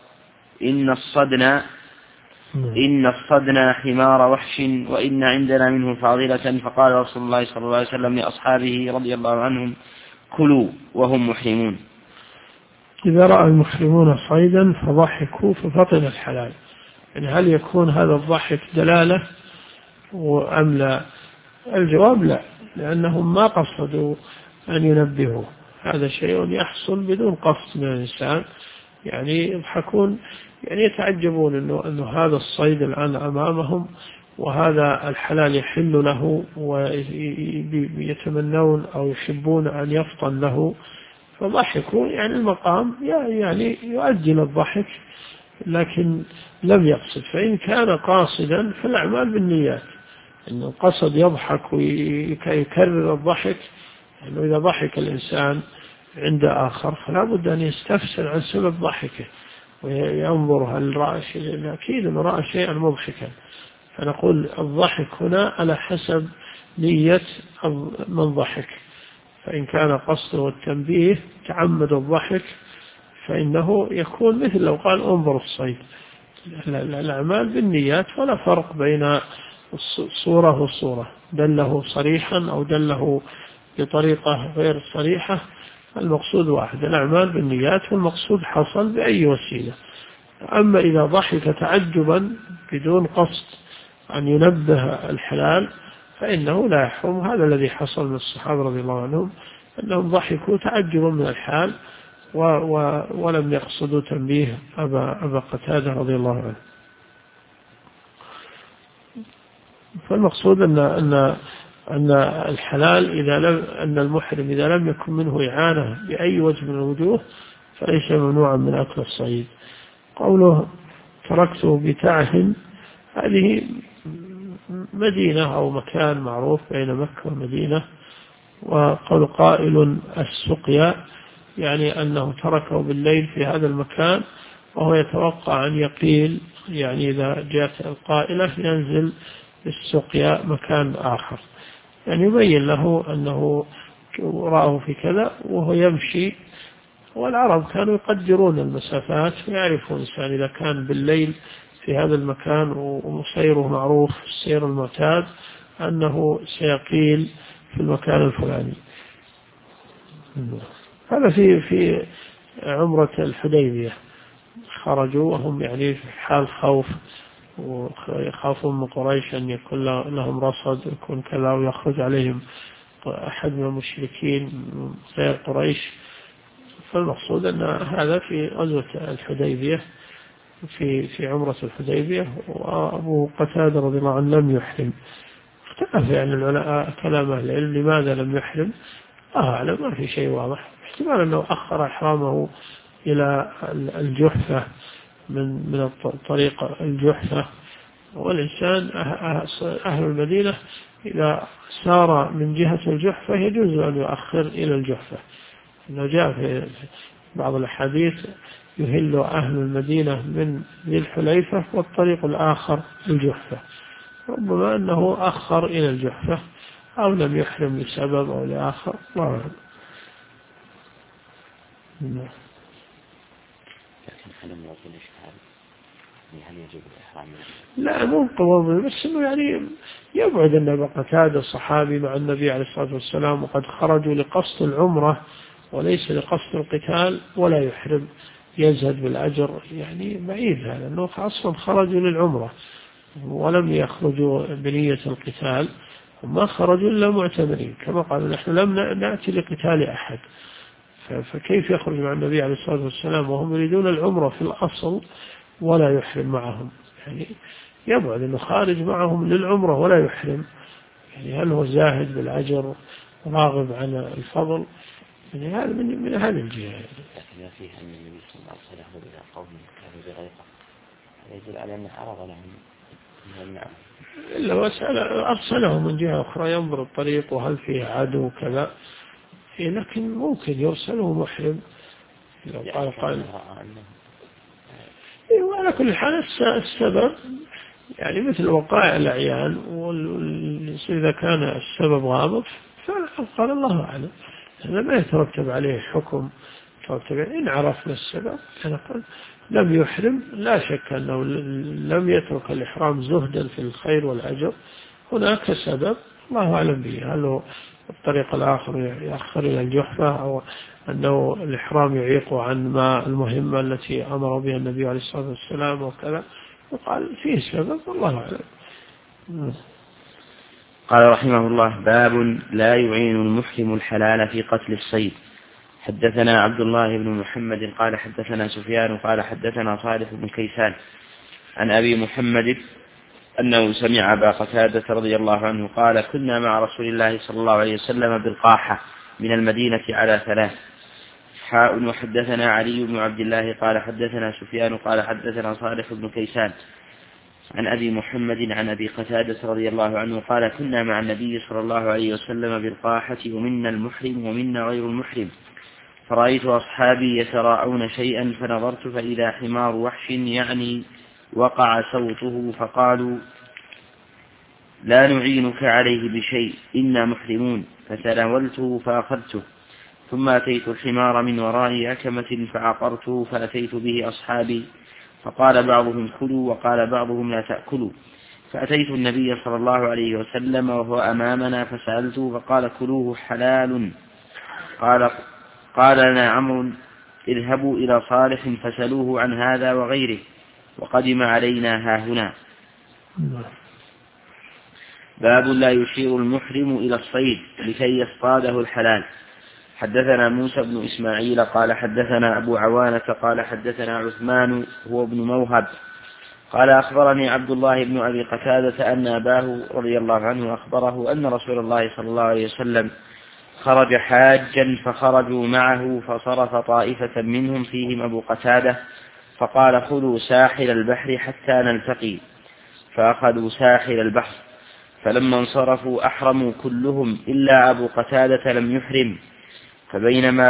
إن الصدنا حمار وحش، وإن عندنا منه فاضلة. فقال رسول الله صلى الله عليه وسلم لأصحابه رضي الله عنهم: كلوا وهم محرمون. إذا رأى المحرمون صيدا فضحكوا ففطن الحلال، يعني هل يكون هذا الضحك دلالة أم لا؟ الجواب لا، لأنهم ما قصدوا أن ينبهوا، هذا شيء يحصل بدون قصد من الإنسان، يعني يضحكون، يعني يتعجبون أنه هذا الصيد الآن أمامهم وهذا الحلال يحل له، ويتمنون أو يحبون أن يفطن له، فضحكوا، يعني المقام يعني يؤجل الضحك لكن لم يقصد. فإن كان قاصدا فالأعمال بالنيات، إن القصد يضحك ويكرر الضحك، أنه إذا ضحك الإنسان عند آخر فلا بد أن يستفسر عن سبب ضحكه وينظر هل رأى شيئا، أكيد أنه رأى شيئا مضحكا، فنقول الضحك هنا على حسب نية من ضحك، فإن كان قصده التنبيه تعمد الضحك فإنه يكون مثل لو قال انظر الصيد. الأعمال بالنيات ولا فرق بين الصورة والصورة، دله صريحا أو دله بطريقة غير صريحة، المقصود واحد، الأعمال بالنيات والمقصود حصل بأي وسيلة. أما إذا ضحك تعجبا بدون قصد أن ينبه الحلال فإنه لا يحرم. هذا الذي حصل من الصحابة رضي الله عنهم، أنهم ضحكوا تعجبا من الحال ولم يقصدوا تنبيه أبا قتادة رضي الله عنه. فالمقصود أن الحلال أن المحرم إذا لم يكن منه إعانة بأي وجه من الوجوه فليس ممنوعا من أكل الصيد. قوله تركته بتعه، هذه مدينة أو مكان معروف بين مكة والمدينة. وقول قائل السقيا يعني أنه تركه بالليل في هذا المكان وهو يتوقع أن يقيل، يعني إذا جاءت القائلة ينزل السقيا مكان آخر، يعني يبين له أنه رآه في كذا وهو يمشي. والعرب كانوا يقدرون المسافات ويعرفون الإنسان إذا كان بالليل في هذا المكان وسيره معروف السير المعتاد أنه سيقيل في المكان الفلاني. هذا في عمرة الحديبية خرجوا وهم يعني في حال خوف، ويخافون من قريش أن يكون لهم رصد يكون كذا ويخرج عليهم أحد من المشركين غير قريش. فالمقصود أن هذا في غزوة الحديبية في عمرة الحديبية. وأبو قتادة رضي الله عنه لم يحرم. اختلف يعني العلماء كلام أهل العلم لماذا لم يحرم. أعلم ما في شيء واضح، احتمال أنه أخر إحرامه إلى الجحفة من طريق الجحفة. والإنسان أهل المدينة إذا سار من جهة الجحفة يجوز أن يؤخر إلى الجحفة، إنه جاء في بعض الأحاديث يهل أهل المدينة من ذي الحليفة والطريق الآخر الجحفة. ربما أنه أخر إلى الجحفة أو لم يحرم لسبب أو لآخر، الله أعلم. لكن هل يعطي الإشكال؟ هل يجب الإحرام؟ لا مو قوام، بس إنه يعني يبعد أن أبا قتادة الصحابي مع النبي عليه الصلاة والسلام وقد خرجوا لقصد العمرة وليس لقصد القتال ولا يحرم يزهد بالأجر، يعني بعيد هذا، أنه أصلا خرجوا للعمرة ولم يخرجوا بنية القتال، وما خرجوا إلا معتمرين كما قالوا نحن لم نأتي لقتال أحد. فكيف يخرج مع النبي عليه الصلاة والسلام وهم يريدون العمرة في الأصل ولا يحرم معهم؟ يعني يبعد أنه خارج معهم للعمرة ولا يحرم، يعني هل هو زاهد بالأجر راغب عن الفضل؟ يعني هذا من هذه الجهة. لكن فيه أن النبي صلى الله عليه وسلم إلى قوم كانوا بغيطة، هذا يدل على أنه عرض لهم يمنعهم. إلا أرسلهم من جهة أخرى ينظر الطريق وهل فيه عدو كذا، لكن ممكن يرسله محرم لو قال وعلى كل حال السبب يعني مثل وقائع الأعيان، إذا كان السبب غامض فقال الله أعلم، هذا ما يترتب عليه حكم. إن عرفنا السبب فنقول لم يحرم، لا شك أنه لم يترك الإحرام زهدا في الخير والأجر، هناك سبب الله أعلم به، هل هو الطريق الآخر يأخر إلى الجحفة أو أنه الإحرام يعيق عن ما المهمة التي أمر بها النبي عليه الصلاة والسلام وكذا، وقال فيه سبب والله أعلم. قال رحمه الله: باب لا يعين المحرم الحلال في قتل الصيد. حدثنا عبد الله بن محمد قال حدثنا سفيان قال حدثنا صالح بن كيسان عن أبي محمد أنه سمع أبا قتادة رضي الله عنه قال: كنا مع رسول الله صلى الله عليه وسلم بالقاحة من المدينة على 3. وحدثنا علي بن عبد الله قال حدثنا سفيان قال حدثنا صالح بن كيسان عن أبي محمد عن أبي قتادة رضي الله عنه قال: كنا مع النبي صلى الله عليه وسلم بالقاحة ومنا المحرم ومنا غير المحرم، فرأيت أصحابي يتراءون شيئا فنظرت فإذا حمار وحش يعني وقع صوته، فقالوا: لا نعينك عليه بشيء إنا محرمون، فتناولته فأخذته، ثم أتيت الحمار من وراء أكمة فعقرته فأتيت به أصحابي، فقال بعضهم كلوا وقال بعضهم لا تأكلوا، فأتيت النبي صلى الله عليه وسلم وهو أمامنا فسألته فقال: كلوه حلال. قال لنا عمرو: اذهبوا إلى صالح فسألوه عن هذا وغيره، وقدم علينا هاهنا. باب لا يشير المحرم إلى الصيد لكي يصطاده الحلال. حدثنا موسى بن إسماعيل قال حدثنا أبو عوانة قال حدثنا عثمان هو ابن موهب قال أخبرني عبد الله بن أبي قتادة أن أباه رضي الله عنه أخبره أن رسول الله صلى الله عليه وسلم خرج حاجا فخرجوا معه فصرف طائفة منهم فيهم أبو قتادة فقال خذوا ساحل البحر حتى نلتقي، فأخذوا ساحل البحر، فلما انصرفوا أحرموا كلهم إلا أبو قتادة لم يحرم، فبينما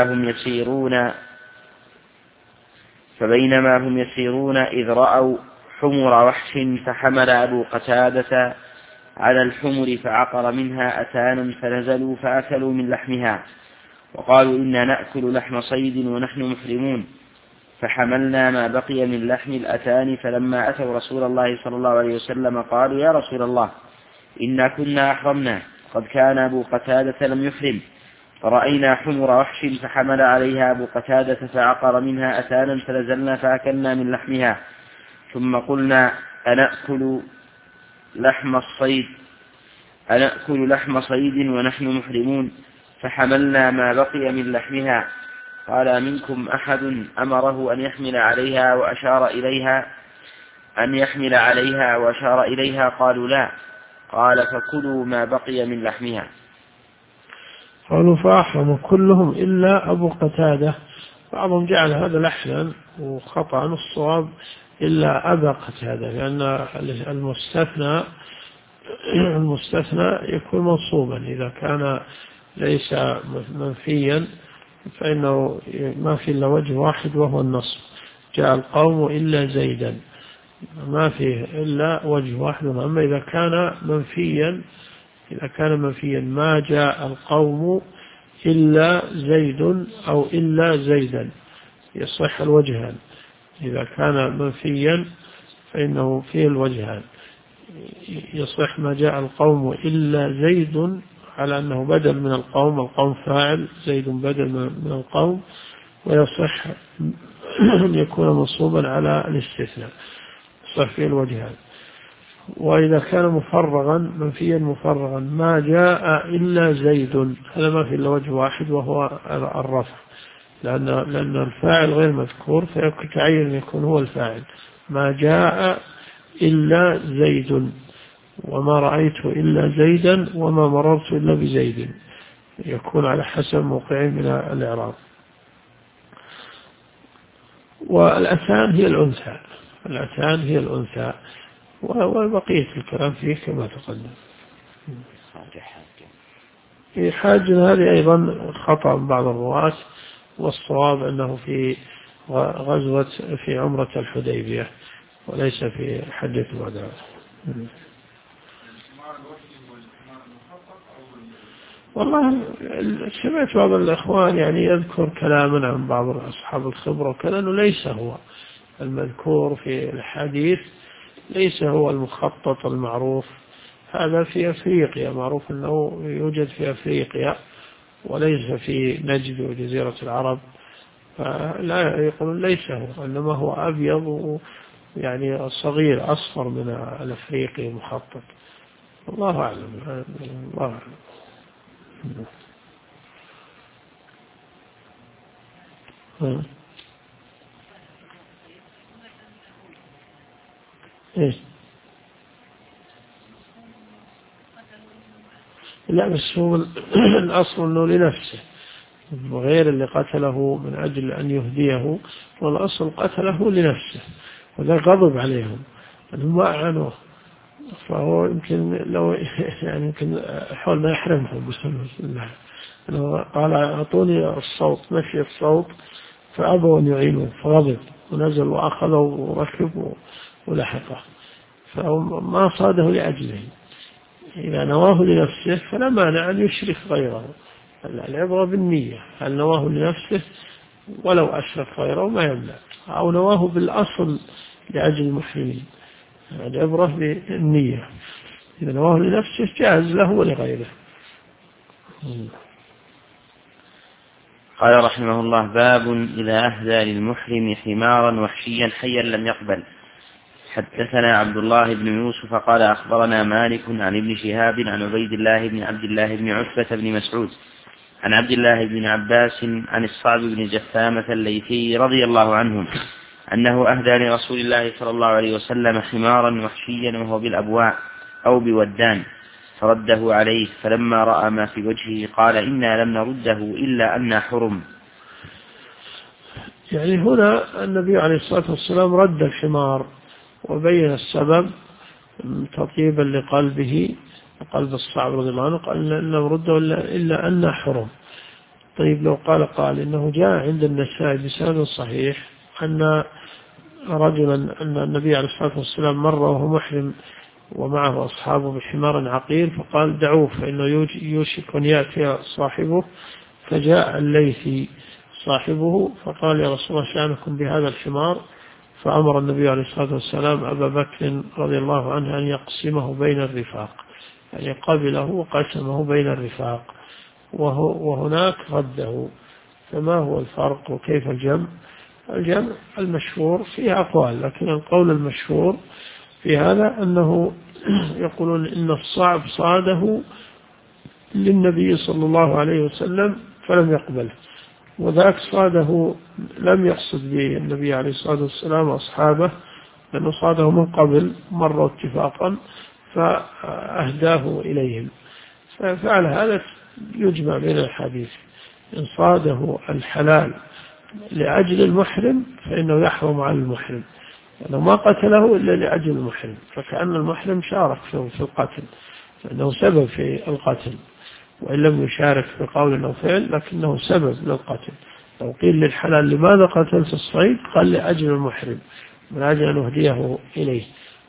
هم يسيرون إذ رأوا حمر وحش فحمل أبو قتادة على الحمر فعقر منها أتانا فنزلوا فأكلوا من لحمها وقالوا إنا نأكل لحم صيد ونحن محرمون، فحملنا ما بقي من لحم الأتان، فلما أتوا رسول الله صلى الله عليه وسلم قالوا يا رسول الله إنا كنا أحرمنا قد كان أبو قتادة لم يحرم، فرأينا حمر وحش فحمل عليها أبو قتادة فعقر منها أتانا فنزلنا فأكلنا من لحمها، ثم قلنا أنأكل لحم صيد ونحن محرمون، فحملنا ما بقي من لحمها، قال منكم أحد أمره أن يحمل عليها وأشار إليها قالوا لا، قال فكلوا ما بقي من لحمها. قالوا فأحرموا كلهم إلا أبو قتادة. بعضهم جعل هذا لحنا وخطأ، الصواب إلا أبا قتادة، لأن المستثنى يكون منصوبا إذا كان ليس منفيا، فإنه ما في إلا وجه واحد وهو النصب. جاء القوم إلا زيدا، ما فيه إلا وجه واحد. أما إذا كان منفيا ما جاء القوم إلا زيد أو إلا زيدا يصح الوجهان. إذا كان منفيا فإنه فيه الوجهان، يصح ما جاء القوم إلا زيد على أنه بدل من القوم فاعل، زيد بدل من القوم، ويصح أن يكون منصوبا على الاستثناء، يصح فيه الوجهان. وإذا كان منفيا مفرغا ما جاء إلا زيد، هذا ما في إلا وجه واحد وهو الرفع، لأن الفاعل غير مذكور فيتعين يكون هو الفاعل. ما جاء إلا زيد، وما رأيت إلا زيدا، وما مررت إلا بزيد، يكون على حسب موقعه من الإعراب. والأتان هي الأنثى، وبقية الكلام فيه كما تقدم. في حاج هذه أيضا خطأ بعض الرواة، والصواب أنه في في عمرة الحديبية وليس في حجة الوداع. والله سمعت بعض الإخوان يذكر كلاما عن بعض أصحاب الخبرة وكذا، أنه ليس هو المذكور في الحديث، ليس هو المخطط المعروف. هذا في أفريقيا، معروف أنه يوجد في أفريقيا وليس في نجد وجزيرة العرب، فلا يقولون ليس هو، إنما هو أبيض صغير أصفر من الأفريقي المخطط. الله أعلم. لا، بس هو الأصل أنه لنفسه، وغير اللي قتله من أجل أن يهديه، والأصل قتله لنفسه، وذا غضب عليهم أنهم ما أعنوه، فهو يمكن لو يمكن حول ما يحرمهم بسم الله. قال أعطوني الصوت، نفي الصوت، فأبوا أن يعينوه، فغضب ونزل وأخذه وركب ولحقه، فما صاده لأجله. إذا نواه لنفسه فلا مانع أن يشرك غيره، العبرة بالنية، هل نواه لنفسه ولو أشرك غيره ما يمنع، أو نواه بالأصل لأجل المحرمين، العبرة بالنية. إذا نواه لنفسه جاز له ولغيره. قال رحمه الله: باب إذا أهدى للمحرم حمارا وحشيا حيا لم يقبل. حدثنا عبد الله بن يوسف قال أخبرنا مالك عن ابن شهاب عن عبيد الله بن عبد الله بن عتبة بن مسعود عن عبد الله بن عباس عن الصعب بن جثامة الليثي رضي الله عنهم أنه أهدى لرسول الله صلى الله عليه وسلم حمارا وحشيا وهو بالأبواء أو بودان فرده عليه، فلما رأى ما في وجهه قال إنا لم نرده إلا أن حرم. يعني هنا النبي عليه الصلاة والسلام رد الحمار وبين السبب تطيبا لقلبه وقلب الصعب رضي الله عنه، قال لم نرده إلا أن حرم. طيب لو قال إنه جاء عند النسائي بسند صحيح أن رجلا أن النبي عليه الصلاة والسلام مر وهو محرم ومعه أصحابه بحمار عقير فقال دعوه فإنه يوشك أن يأتي صاحبه، فجاء الليثي صاحبه فقال يا رسول الله شأنكم بهذا الحمار، فأمر النبي عليه الصلاة والسلام أبا بكر رضي الله عنه أن يقسمه بين الرفاق، يعني قبله وقسمه بين الرفاق وهناك رده. فما هو الفرق وكيف الجمع؟ الجمع المشهور فيه أقوال، لكن القول المشهور في هذا أنه يقولون إن الصعب صاده للنبي صلى الله عليه وسلم فلم يقبله، وذاك صاده لم يقصد به النبي عليه الصلاة والسلام أصحابه لأنه صاده من قبل مرة اتفاقا فأهداه إليهم. ففعل هذا يجمع بين الحديث، إن صاده الحلال لأجل المحرم فإنه يحرم على المحرم، لأنه ما قتله إلا لأجل المحرم، فكأن المحرم شارك في القتل لأنه سبب في القتل، وإن لم يشارك في قول أو فعل لكنه سبب للقتل. لو قيل للحلال لماذا قتلت الصيد؟ قال لأجل المحرم من أجل أن نهديه إليه،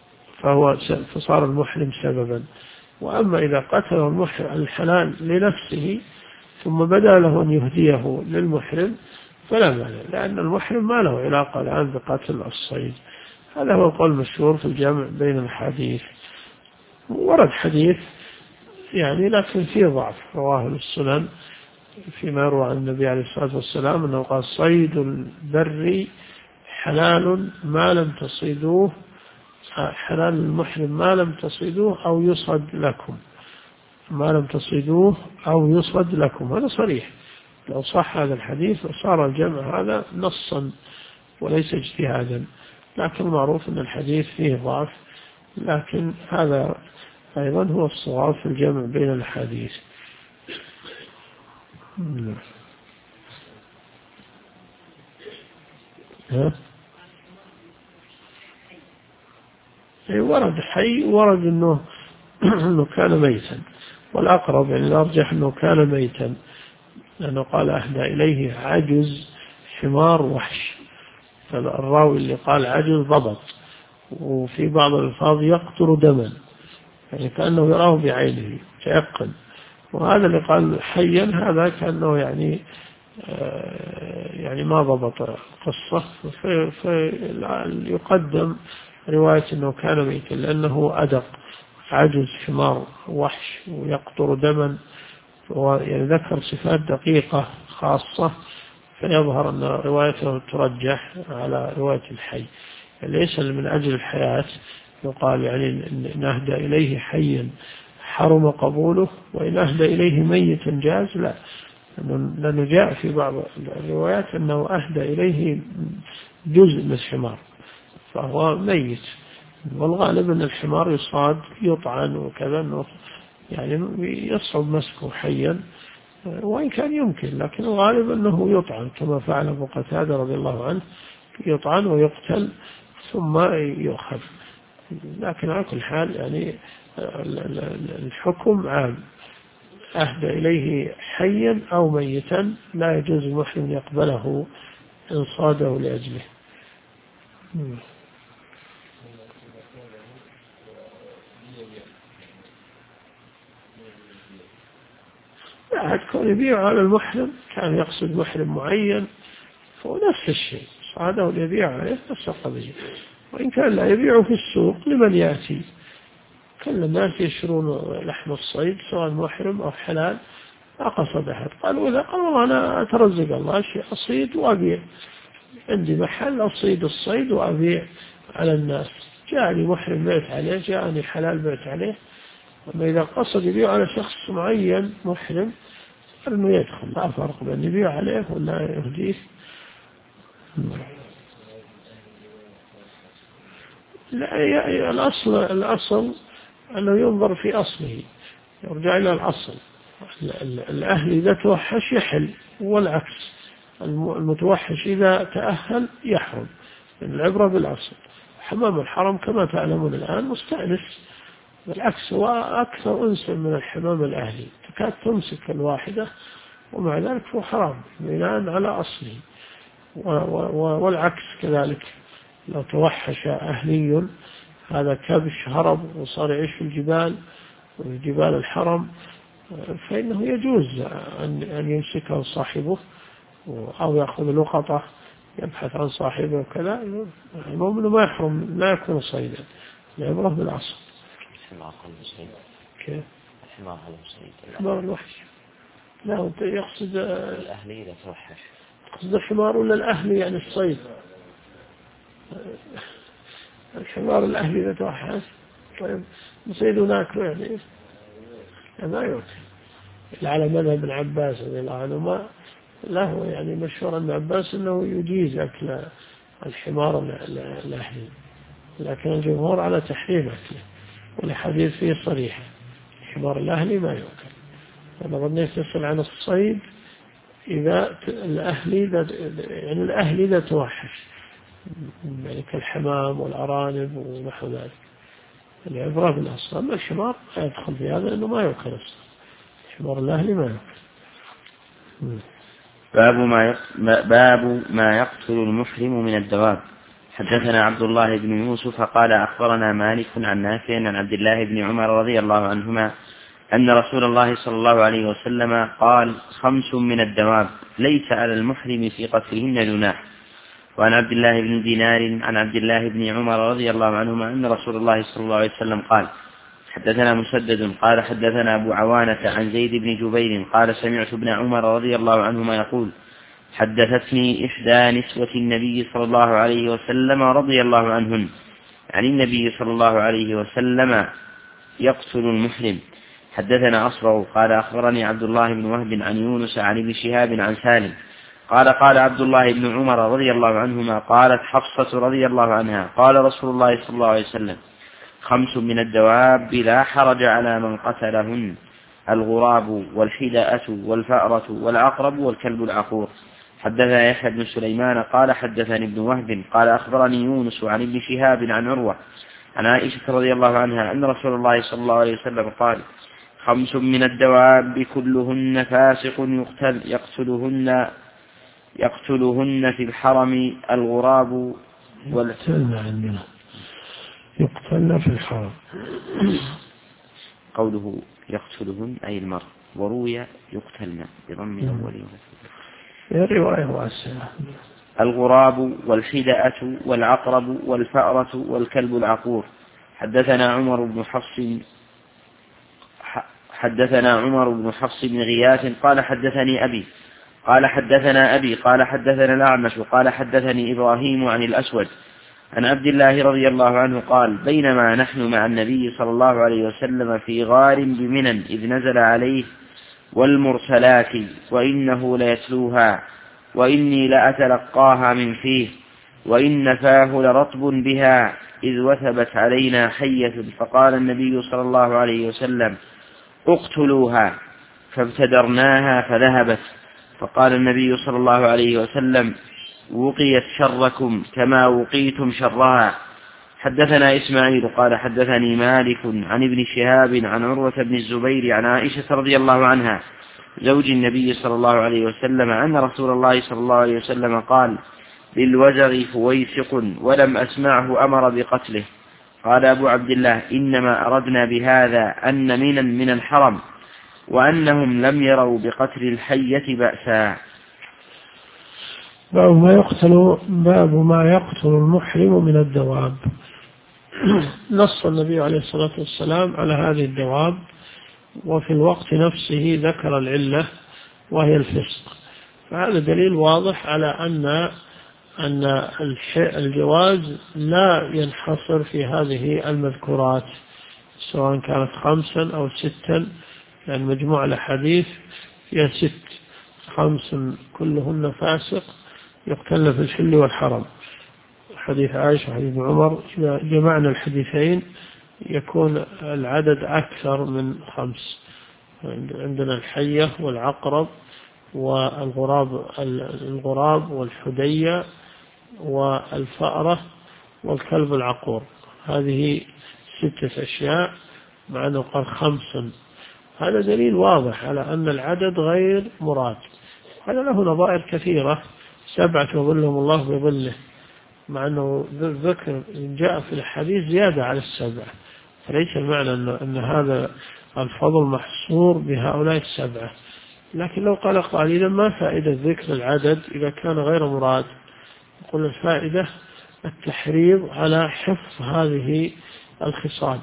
فصار المحرم سببا. وأما إذا قتل الحلال لنفسه ثم بدأ له أن يهديه للمحرم فلا مانع، لأن المحرم ما له علاقة الآن بقتل الصيد. هذا هو القول المشهور في الجمع بين الحديث. ورد حديث يعني لكن فيه ضعف رواه السنن فيما يروى عن النبي عليه الصلاة والسلام أنه قال صيد البر حلال ما لم تصيدوه، حلال المحرم ما لم تصيدوه أو يصد لكم، ما لم تصيدوه أو يصد لكم. هذا صريح، لو صح هذا الحديث وصار الجمع هذا نصا وليس اجتهادا، لكن معروف أن الحديث فيه ضعف، لكن هذا أيضا هو الصواب في الجمع بين الحديث. ورد حي، ورد أنه كان ميتا، والأقرب يعني الأرجح أنه كان ميتا، لأنه قال أهدى إليه عجز حمار وحش، فالراوي اللي قال عجز ضبط، وفي بعض الألفاظ يقطر دما، يعني كأنه يراه بعينه تيقن. وهذا اللي قال حيا هذا كأنه يعني ما ضبط القصة، فيقدم رواية أنه كان ميتا لأنه أدق، عجز حمار وحش ويقطر دما، يعني ذكر صفات دقيقة خاصة، فيظهر أن روايته ترجح على رواية الحي. يعني ليس من أجل الحياة يقال يعني إن أهدى إليه حيا حرم قبوله، وإن أهدى إليه ميتا جاز، لا، لأنه جاء في بعض الروايات أنه أهدى إليه جزء من الحمار فهو ميت، والغالب أن الحمار يصاد يطعن وكذا، يعني يصعب مسكه حيا، وإن كان يمكن، لكن الغالب أنه يطعن كما فعل أبو قتادة رضي الله عنه، يطعن ويقتل ثم يؤخذ. لكن على كل حال يعني الحكم عام، أهدى إليه حيا أو ميتا لا يجوز المحرم يقبله إن صاده لأجله. لا كون يبيع على المحرم، كان يقصد محرم معين فهو نفس الشيء، صاده ليبيع عليه نفس القضية. وإن كان لا يبيعه في السوق لمن يأتي، كل الناس يشترون لحم الصيد سواء محرم أو حلال، لا قصد أحد. قالوا إذا قالوا أنا أترزق الله شيء أصيد وأبيع، عندي محل أصيد الصيد وأبيع على الناس، جاءني محرم بيت عليه، جاءني حلال بيت عليه. أما إذا قصد يبيع على شخص معين محرم فإنه يدخل، لا فرق بين يبيع عليه ولا يهديه. لا، الأصل أنه ينظر في أصله، يرجع إلى الأصل. الأهل إذا توحش يحل، والعكس المتوحش إذا تأهل يحرم. العبرة بالأصل. حمام الحرم كما تعلمون الآن مستأنس، بالعكس هو أكثر أنسا من الحمام الأهلي، تكاد تمسك الواحدة، ومع ذلك هو حرام بناء على أصله. والعكس كذلك، لو توحش أهلي هذا كبش هرب وصار يعيش في الجبال وفي جبال الحرم، فإنه يجوز أن يمسكه صاحبه أو يأخذ لقطة يبحث عن صاحبه وكذا. المؤمن ما يحرم، لا يكون صيدا، العبرة بالأصل. الحمار قلب صيد. كيف؟ الحمار قلب صيد. الحمار الوحش. لا، يقصد الأهلي إذا توحش. يقصد الحمار ولا الأهلي يعني الصيد؟ الحمار الأهلي إذا توحش طيب نصيد ناكله يعني ما يوكل. على مذهب ابن عباس رضي الله عنه ما له، يعني مشهور ابن عباس أنه يجيز أكل الحمار الأهلي، لكن الجمهور على تحريم أكله، والحديث فيه صريحة الحمار الأهلي ما يوكل. أنا ظنيت تسأل عن الصيد إذا الأهلي إذا توحش، يعني كالحمام والأرانب ونحو ذلك. العبرة بالأصل. أما الحمار لا يدخل في هذا لأنه ما يوكل أصلا، الحمار الأهلي ما يوكل. باب ما يقتل المحرم من الدواب. حدثنا عبد الله بن يوسف قال أخبرنا مالك عن نافع عن عبد الله بن عمر رضي الله عنهما أن رسول الله صلى الله عليه وسلم قال 5 من الدواب ليس على المحرم في قتلهن جناح. وعن عبد الله بن دينار عن عبد الله بن عمر رضي الله عنهما أن رسول الله صلى الله عليه وسلم قال حدثنا مسدد قال حدثنا أبو عوانة عن زيد بن جبير قال سمعت ابن عمر رضي الله عنهما يقول حدثتني إحدى نسوة النبي صلى الله عليه وسلم رضي الله عنهن عن النبي صلى الله عليه وسلم يقتل المحرم. حدثنا أصبغ قال أخبرني عبد الله بن وهب عن يونس عن ابن شهاب عن سالم قال عبد الله بن عمر رضي الله عنهما قالت حفصة رضي الله عنها قال رسول الله صلى الله عليه وسلم 5 من الدواب لا حرج على من قتلهن الغراب والحداءة والفأرة والعقرب والكلب العقور. حدثنا يحيى بن سليمان قال حدثني ابن وهب قال أخبرني يونس عن ابن شهاب عن عروة عن عائشة رضي الله عنها أن رسول الله صلى الله عليه وسلم قال 5 من الدواب كلهن فاسق يقتلهن في الحرم الغراب يقتلن في الحرم. قوله يقتلهن أي المرء، وروي يقتلن بضم الأول. رواية واسعة. الغراب والحداءة والعقرب والفأرة والكلب العقور. حدثنا عمر بن حفص بن غياث قال حدثنا أبي قال حدثنا الأعمش قال حدثني إبراهيم عن الأسود عن عبد الله رضي الله عنه قال بينما نحن مع النبي صلى الله عليه وسلم في غار بمنى إذ نزل عليه والمرسلات وإنه ليتلوها وإني لأتلقاها من فيه وإن فاه لرطب بها إذ وثبت علينا حية فقال النبي صلى الله عليه وسلم اقتلوها فابتدرناها فذهبت فقال النبي صلى الله عليه وسلم وقيت شركم كما وقيتم شرها. حدثنا إسماعيل قال حدثني مالك عن ابن شهاب عن عروة بن الزبير عن عائشة رضي الله عنها زوج النبي صلى الله عليه وسلم أن رسول الله صلى الله عليه وسلم قال للوزغ فويسق ولم أسمعه أمر بقتله. قال أبو عبد الله إنما أردنا بهذا أن من الحرم وأنهم لم يروا بقتل الحية بأسا. باب ما يقتل المحرم من الدواب. نص النبي عليه الصلاة والسلام على هذه الدواب، وفي الوقت نفسه ذكر العلة وهي الفسق، فهذا دليل واضح على أن أن الجواز لا ينحصر في هذه المذكورات، سواء كانت 5 أو 6، لأن مجموع الأحاديث فيها 6، 5 كلهن فاسق يقتلن في الحل والحرم. حديث عائشة وحديث عمر إذا جمعنا الحديثين يكون العدد أكثر من 5. عندنا الحية والعقرب والغراب والحدية والفأرة والكلب العقور، هذه 6 أشياء، مع أنه قال 5. هذا دليل واضح على أن العدد غير مراد. هذا له نظائر كثيرة، 7 يظلهم الله بظله، مع أنه ذكر جاء في الحديث زيادة على 7، فليس المعنى أن هذا الفضل محصور بهؤلاء 7. لكن لو قال قائل إذا ما فائدة ذكر العدد إذا كان غير مراد؟ يقول الفائدة التحريض على حفظ هذه الخصال،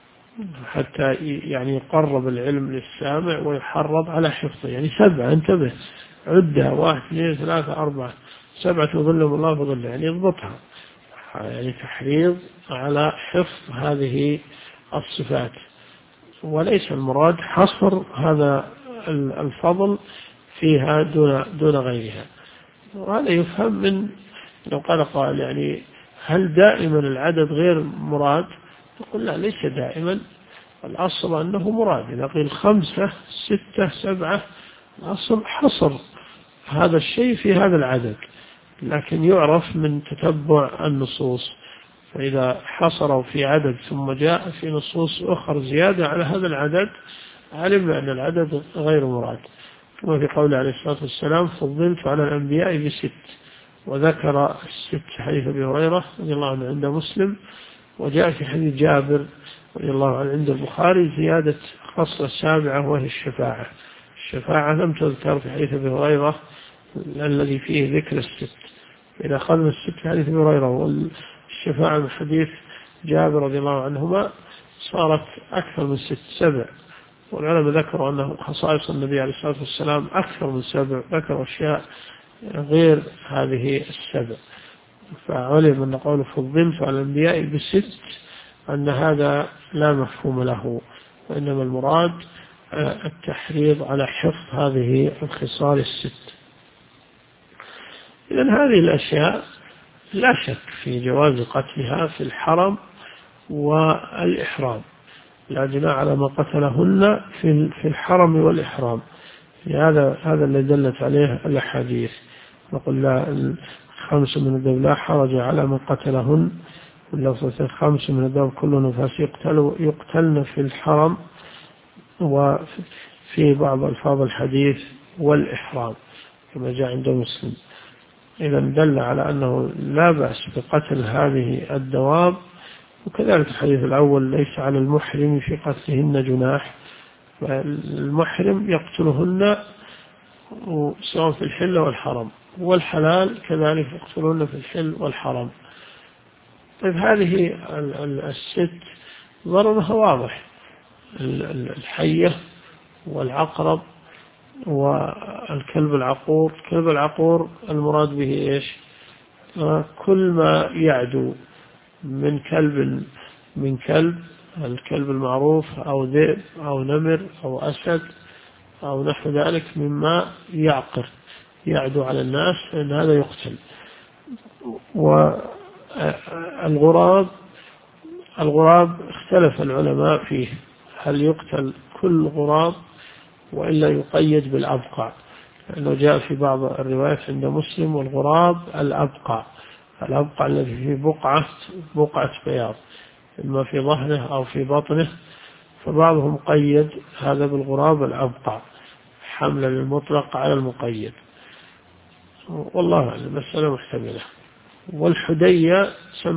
حتى يعني يقرب العلم للسامع ويحرض على حفظه. يعني 7 انتبه، عدها 1 2 3 4، 7 يظلهم الله بظله، يعني يضبطها، يعني تحريض على حفظ هذه الصفات، وليس المراد حصر هذا الفضل فيها دون غيرها. وهذا يفهم من لو قال قائل يعني هل دائما العدد غير مراد؟ يقول لا، ليس دائما، الأصل أنه مراد. إذا قيل 5 6 7 الأصل حصر هذا الشيء في هذا العدد، لكن يعرف من تتبع النصوص، فإذا حصروا في عدد ثم جاء في نصوص أخرى زيادة على هذا العدد علمنا أن العدد غير مراد. كما في قول عليه الصلاة والسلام فضلت على الأنبياء ب6، وذكر 6 حديث أبي هريرة رضي الله عنه عند مسلم، وجاء في حديث جابر رضي الله عنه عند البخاري زيادة خصلة 7 وهي الشفاعة. الشفاعة لم تذكر في حديث أبي هريرة الذي فيه ذكر 6. إذا أخذنا 6 حديث أبي هريرة والشفاعة من حديث جابر رضي الله عنهما صارت أكثر من 6 7. والعلماء ذكروا أنه خصائص النبي عليه الصلاة والسلام أكثر من 7، ذكروا أشياء غير هذه 7. فعلم أن قوله فضلت على الأنبياء ب6 أن هذا لا مفهوم له، وإنما المراد التحريض على حفظ هذه الخصال 6. إذن هذه الأشياء لا شك في جواز قتلها في الحرم والإحرام، لا جناح على ما قتلهن في الحرم والإحرام. هذا اللي دلت عليه الأحاديث. نقول لا 5 من الدواب لا حرج على من قتلهن، واللفظة 5 من الدواب كل نفاس يقتلن في الحرم، وفي بعض ألفاظ الحديث والإحرام كما جاء عند مسلم. إذا دل على أنه لا بأس بقتل هذه الدواب. وكذلك الحديث الأول ليس على المحرم في قتلهن جناح، المحرم يقتلهن سواء في الحل والحرم، والحلال كذلك يقتلهن في الحل والحرم. طيب هذه 6 ضررها واضح، الحية والعقرب والكلب العقور. الكلب العقور المراد به إيش؟ كل ما يعدو من كلب، الكلب المعروف أو ذئب أو نمر أو أسد أو نحو ذلك مما يعدو على الناس، فإن هذا يقتل. والغراب اختلف العلماء فيه، هل يقتل كل غراب وإلا يقيد بالأبقع؟ لأنه جاء في بعض الروايات عند مسلم والغراب الأبقع الذي فيه بقعة بياض إما في ظهره أو في بطنه، فبعضهم قيد هذا بالغراب الأبقع حملا للمطلق على المقيد، والله أعلم، مسألة محتملة. والحدية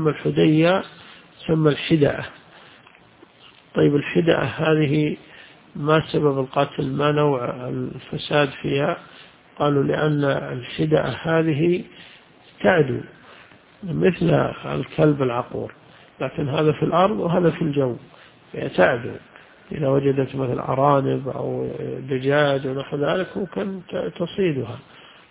سمى الحدأة. طيب الحدأة هذه ما سبب القتل؟ ما نوع الفساد فيها؟ قالوا لأن الحدأة هذه تعدو مثل الكلب العقور، لكن هذا في الأرض وهذا في الجو، تعدو. إذا وجدت مثل أرانب أو دجاج ونحو ذلك ممكن تصيدها،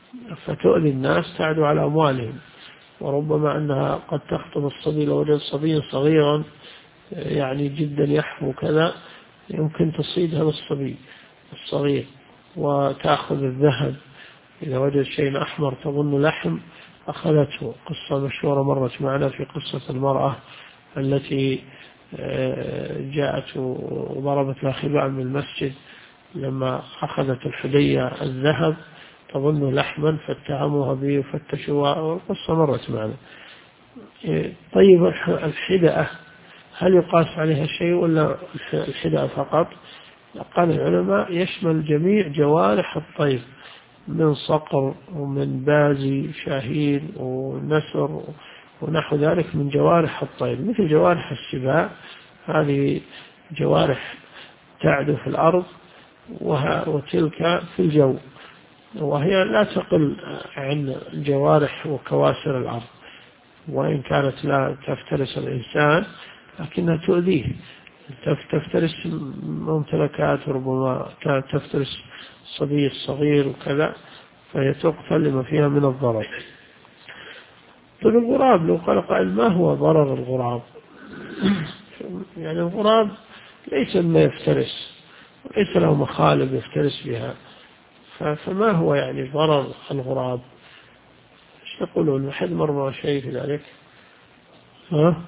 فتؤذي الناس تعدو على أموالهم، وربما أنها قد تخطب الصبي لو وجد صبيا صغيرا يعني جدا يحفو كذا يمكن تصيد هذا الصبي الصغير وتأخذ الذهب. إذا وجد شيء أحمر تظن لحم أخذته. قصة مشهورة مرت معنا في قصة المرأة التي جاءت وضربت لها خباء من المسجد لما أخذت الحدية الذهب تظن لحما فاتهموها به وفتشوها، والقصة مرت معنا. طيب الحدأة هل يقاس عليها شيء ولا الحدأة فقط؟ قال العلماء يشمل جميع جوارح الطير من صقر ومن بازي شاهين ونسر ونحو ذلك من جوارح الطير، مثل جوارح السباع، هذه جوارح تعدو في الأرض وتلك في الجو، وهي لا تقل عن جوارح وكواسر الأرض، وإن كانت لا تفترس الإنسان لكنها تؤذيه، تفترس ممتلكات، ربما كانت تفترس الصبي الصغير وكذا، فهي تقتل لما فيها من الضرر. طيب الغراب، لو قال قائل ما هو ضرر الغراب؟ يعني الغراب ليس ما يفترس وليس له مخالب يفترس بها، فما هو يعني ضرر الغراب؟ ايش تقولون؟ أحد مر مع شيء في ذلك؟ ها؟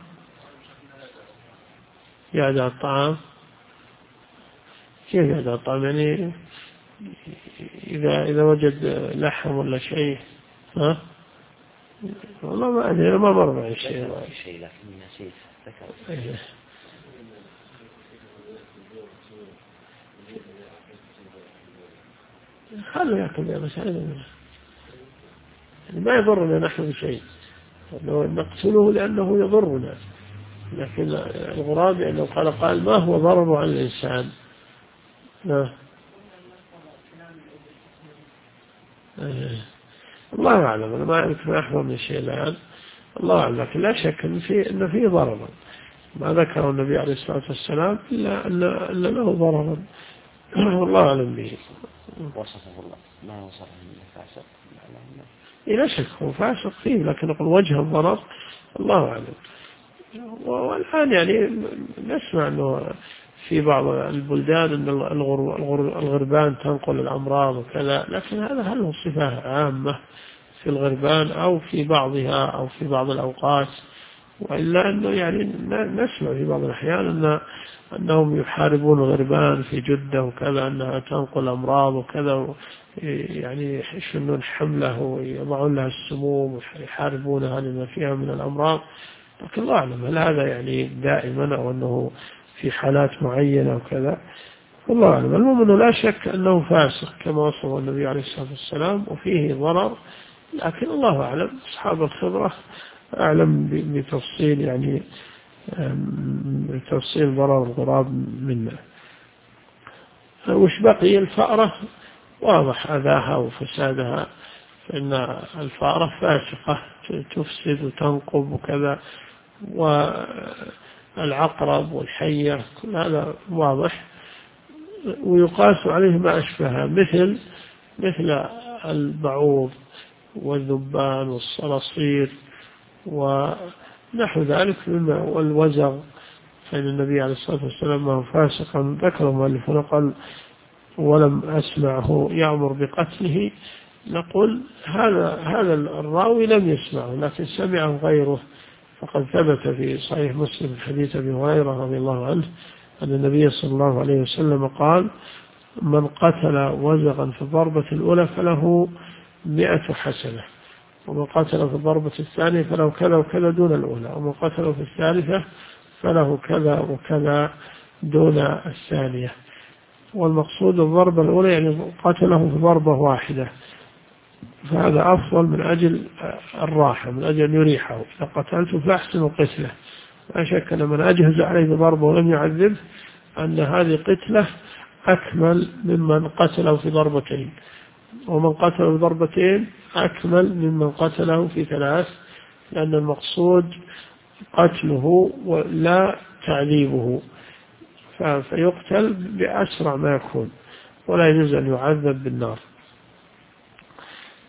يعد على الطعام؟ كيف يعد على الطعام؟ يعني إذا وجد لحم ولا شيء، ها؟ والله ما أدري، أنا ما مر معي شيء لكن نسيت ذكر. خلوا يأكل يا بس يعني ما يضرنا نحن بشيء، نقتله لأنه يضرنا، لكن الغراب لأنه قال ما هو ضرر على الإنسان. الله أعلم، أنا ما أعرف ما أحضر من شيء الآن، الله أعلم، لكن لا شك أن فيه ضررا، ما ذكر النبي عليه الصلاة والسلام إلا أن له ضررا، والله أعلم به. وصفه الله ما وصفه من فاسق، لا شك هو فاسق فيه، لكن نقول وجه الضرر الله أعلم. والآن يعني نسمع أنه في بعض البلدان أن الغربان تنقل الأمراض وكذا، لكن هذا هل هو صفة عامة في الغربان أو في بعضها أو في بعض الأوقات؟ وإلا أنه يعني نسمع في بعض الأحيان أنهم يحاربون الغربان في جدة وكذا، أنها تنقل أمراض وكذا، يعني يشنون حمله ويضعون لها السموم ويحاربونها لما فيها من الأمراض، لكن الله أعلم هل هذا يعني دائما أو أنه في حالات معينة وكذا، والله أعلم. المؤمن لا شك أنه فاسق كما وصفه النبي عليه الصلاة والسلام وفيه ضرر، لكن الله أعلم، أصحاب الخبرة أعلم بتفصيل يعني تفصيل ضرر الغراب منا. وش بقي؟ الفأرة واضح أذاها وفسادها، فإن الفأرة فاسقة تفسد وتنقب وكذا، والعقرب والحية كل هذا واضح، ويقاس عليه ما أشبهها مثل البعوض والذبان والصراصير ونحو ذلك والوزغ، فإن النبي عليه الصلاة والسلام ما هو فاسقا ذكر المؤلف قال ولم أسمعه يأمر بقتله، نقول هذا الراوي لم يسمعه لكن سمعه غيره، فقد ثبت في صحيح مسلم حديث أبي هريرة رضي الله عنه أن النبي صلى الله عليه وسلم قال من قتل وزغا في الضربة الأولى فله 100 حسنة، ومن قتل في الضربة الثانية فله كذا وكذا دون الأولى، ومن قتل في الثالثة فله كذا وكذا دون الثانية. والمقصود الضربة الأولى يعني قتله في ضربة واحدة، فهذا أفضل من أجل الراحة، من أجل أن يريحه، إذا قتلته فأحسن قتله، لا شك أن من أجهز عليه بضربة ولم يعذب أن هذه قتله أكمل ممن قتله في ضربتين، ومن قتله في ضربتين أكمل ممن قتله في 3، لأن المقصود قتله ولا تعذيبه، فيقتل بأسرع ما يكون ولا يجوز أن يعذب بالنار.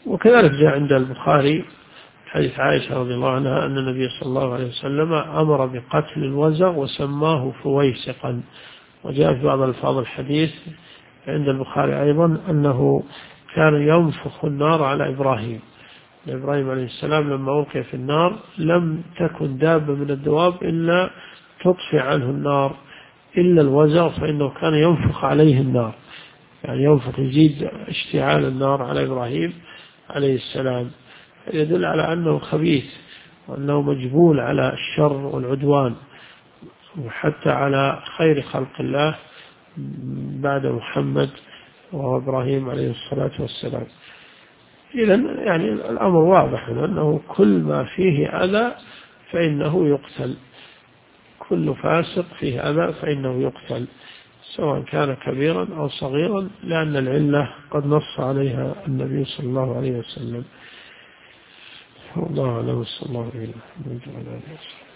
وكذلك جاء عند البخاري حديث عائشة رضي الله عنها أن النبي صلى الله عليه وسلم أمر بقتل الوزغ وسماه فويسقا. وجاء في بعض الفاظ الحديث عند البخاري أيضا أنه كان ينفخ النار على إبراهيم عليه السلام لما ألقي في النار لم تكن دابة من الدواب إلا تطفئ عنه النار إلا الوزغ، فإنه كان ينفخ عليه النار، يعني ينفخ يزيد اشتعال النار على إبراهيم عليه السلام، يدل على أنه خبيث وأنه مجبول على الشر والعدوان، وحتى على خير خلق الله بعد محمد وهو إبراهيم عليه الصلاة والسلام. إذن يعني الأمر واضح أنه كل ما فيه أذى فإنه يقتل، كل فاسق فيه أذى فإنه يقتل، سواء كان كبيرا أو صغيرا، لأن العلة قد نص عليها النبي صلى الله عليه وسلم. الله أعلم، صلى الله عليه وسلم.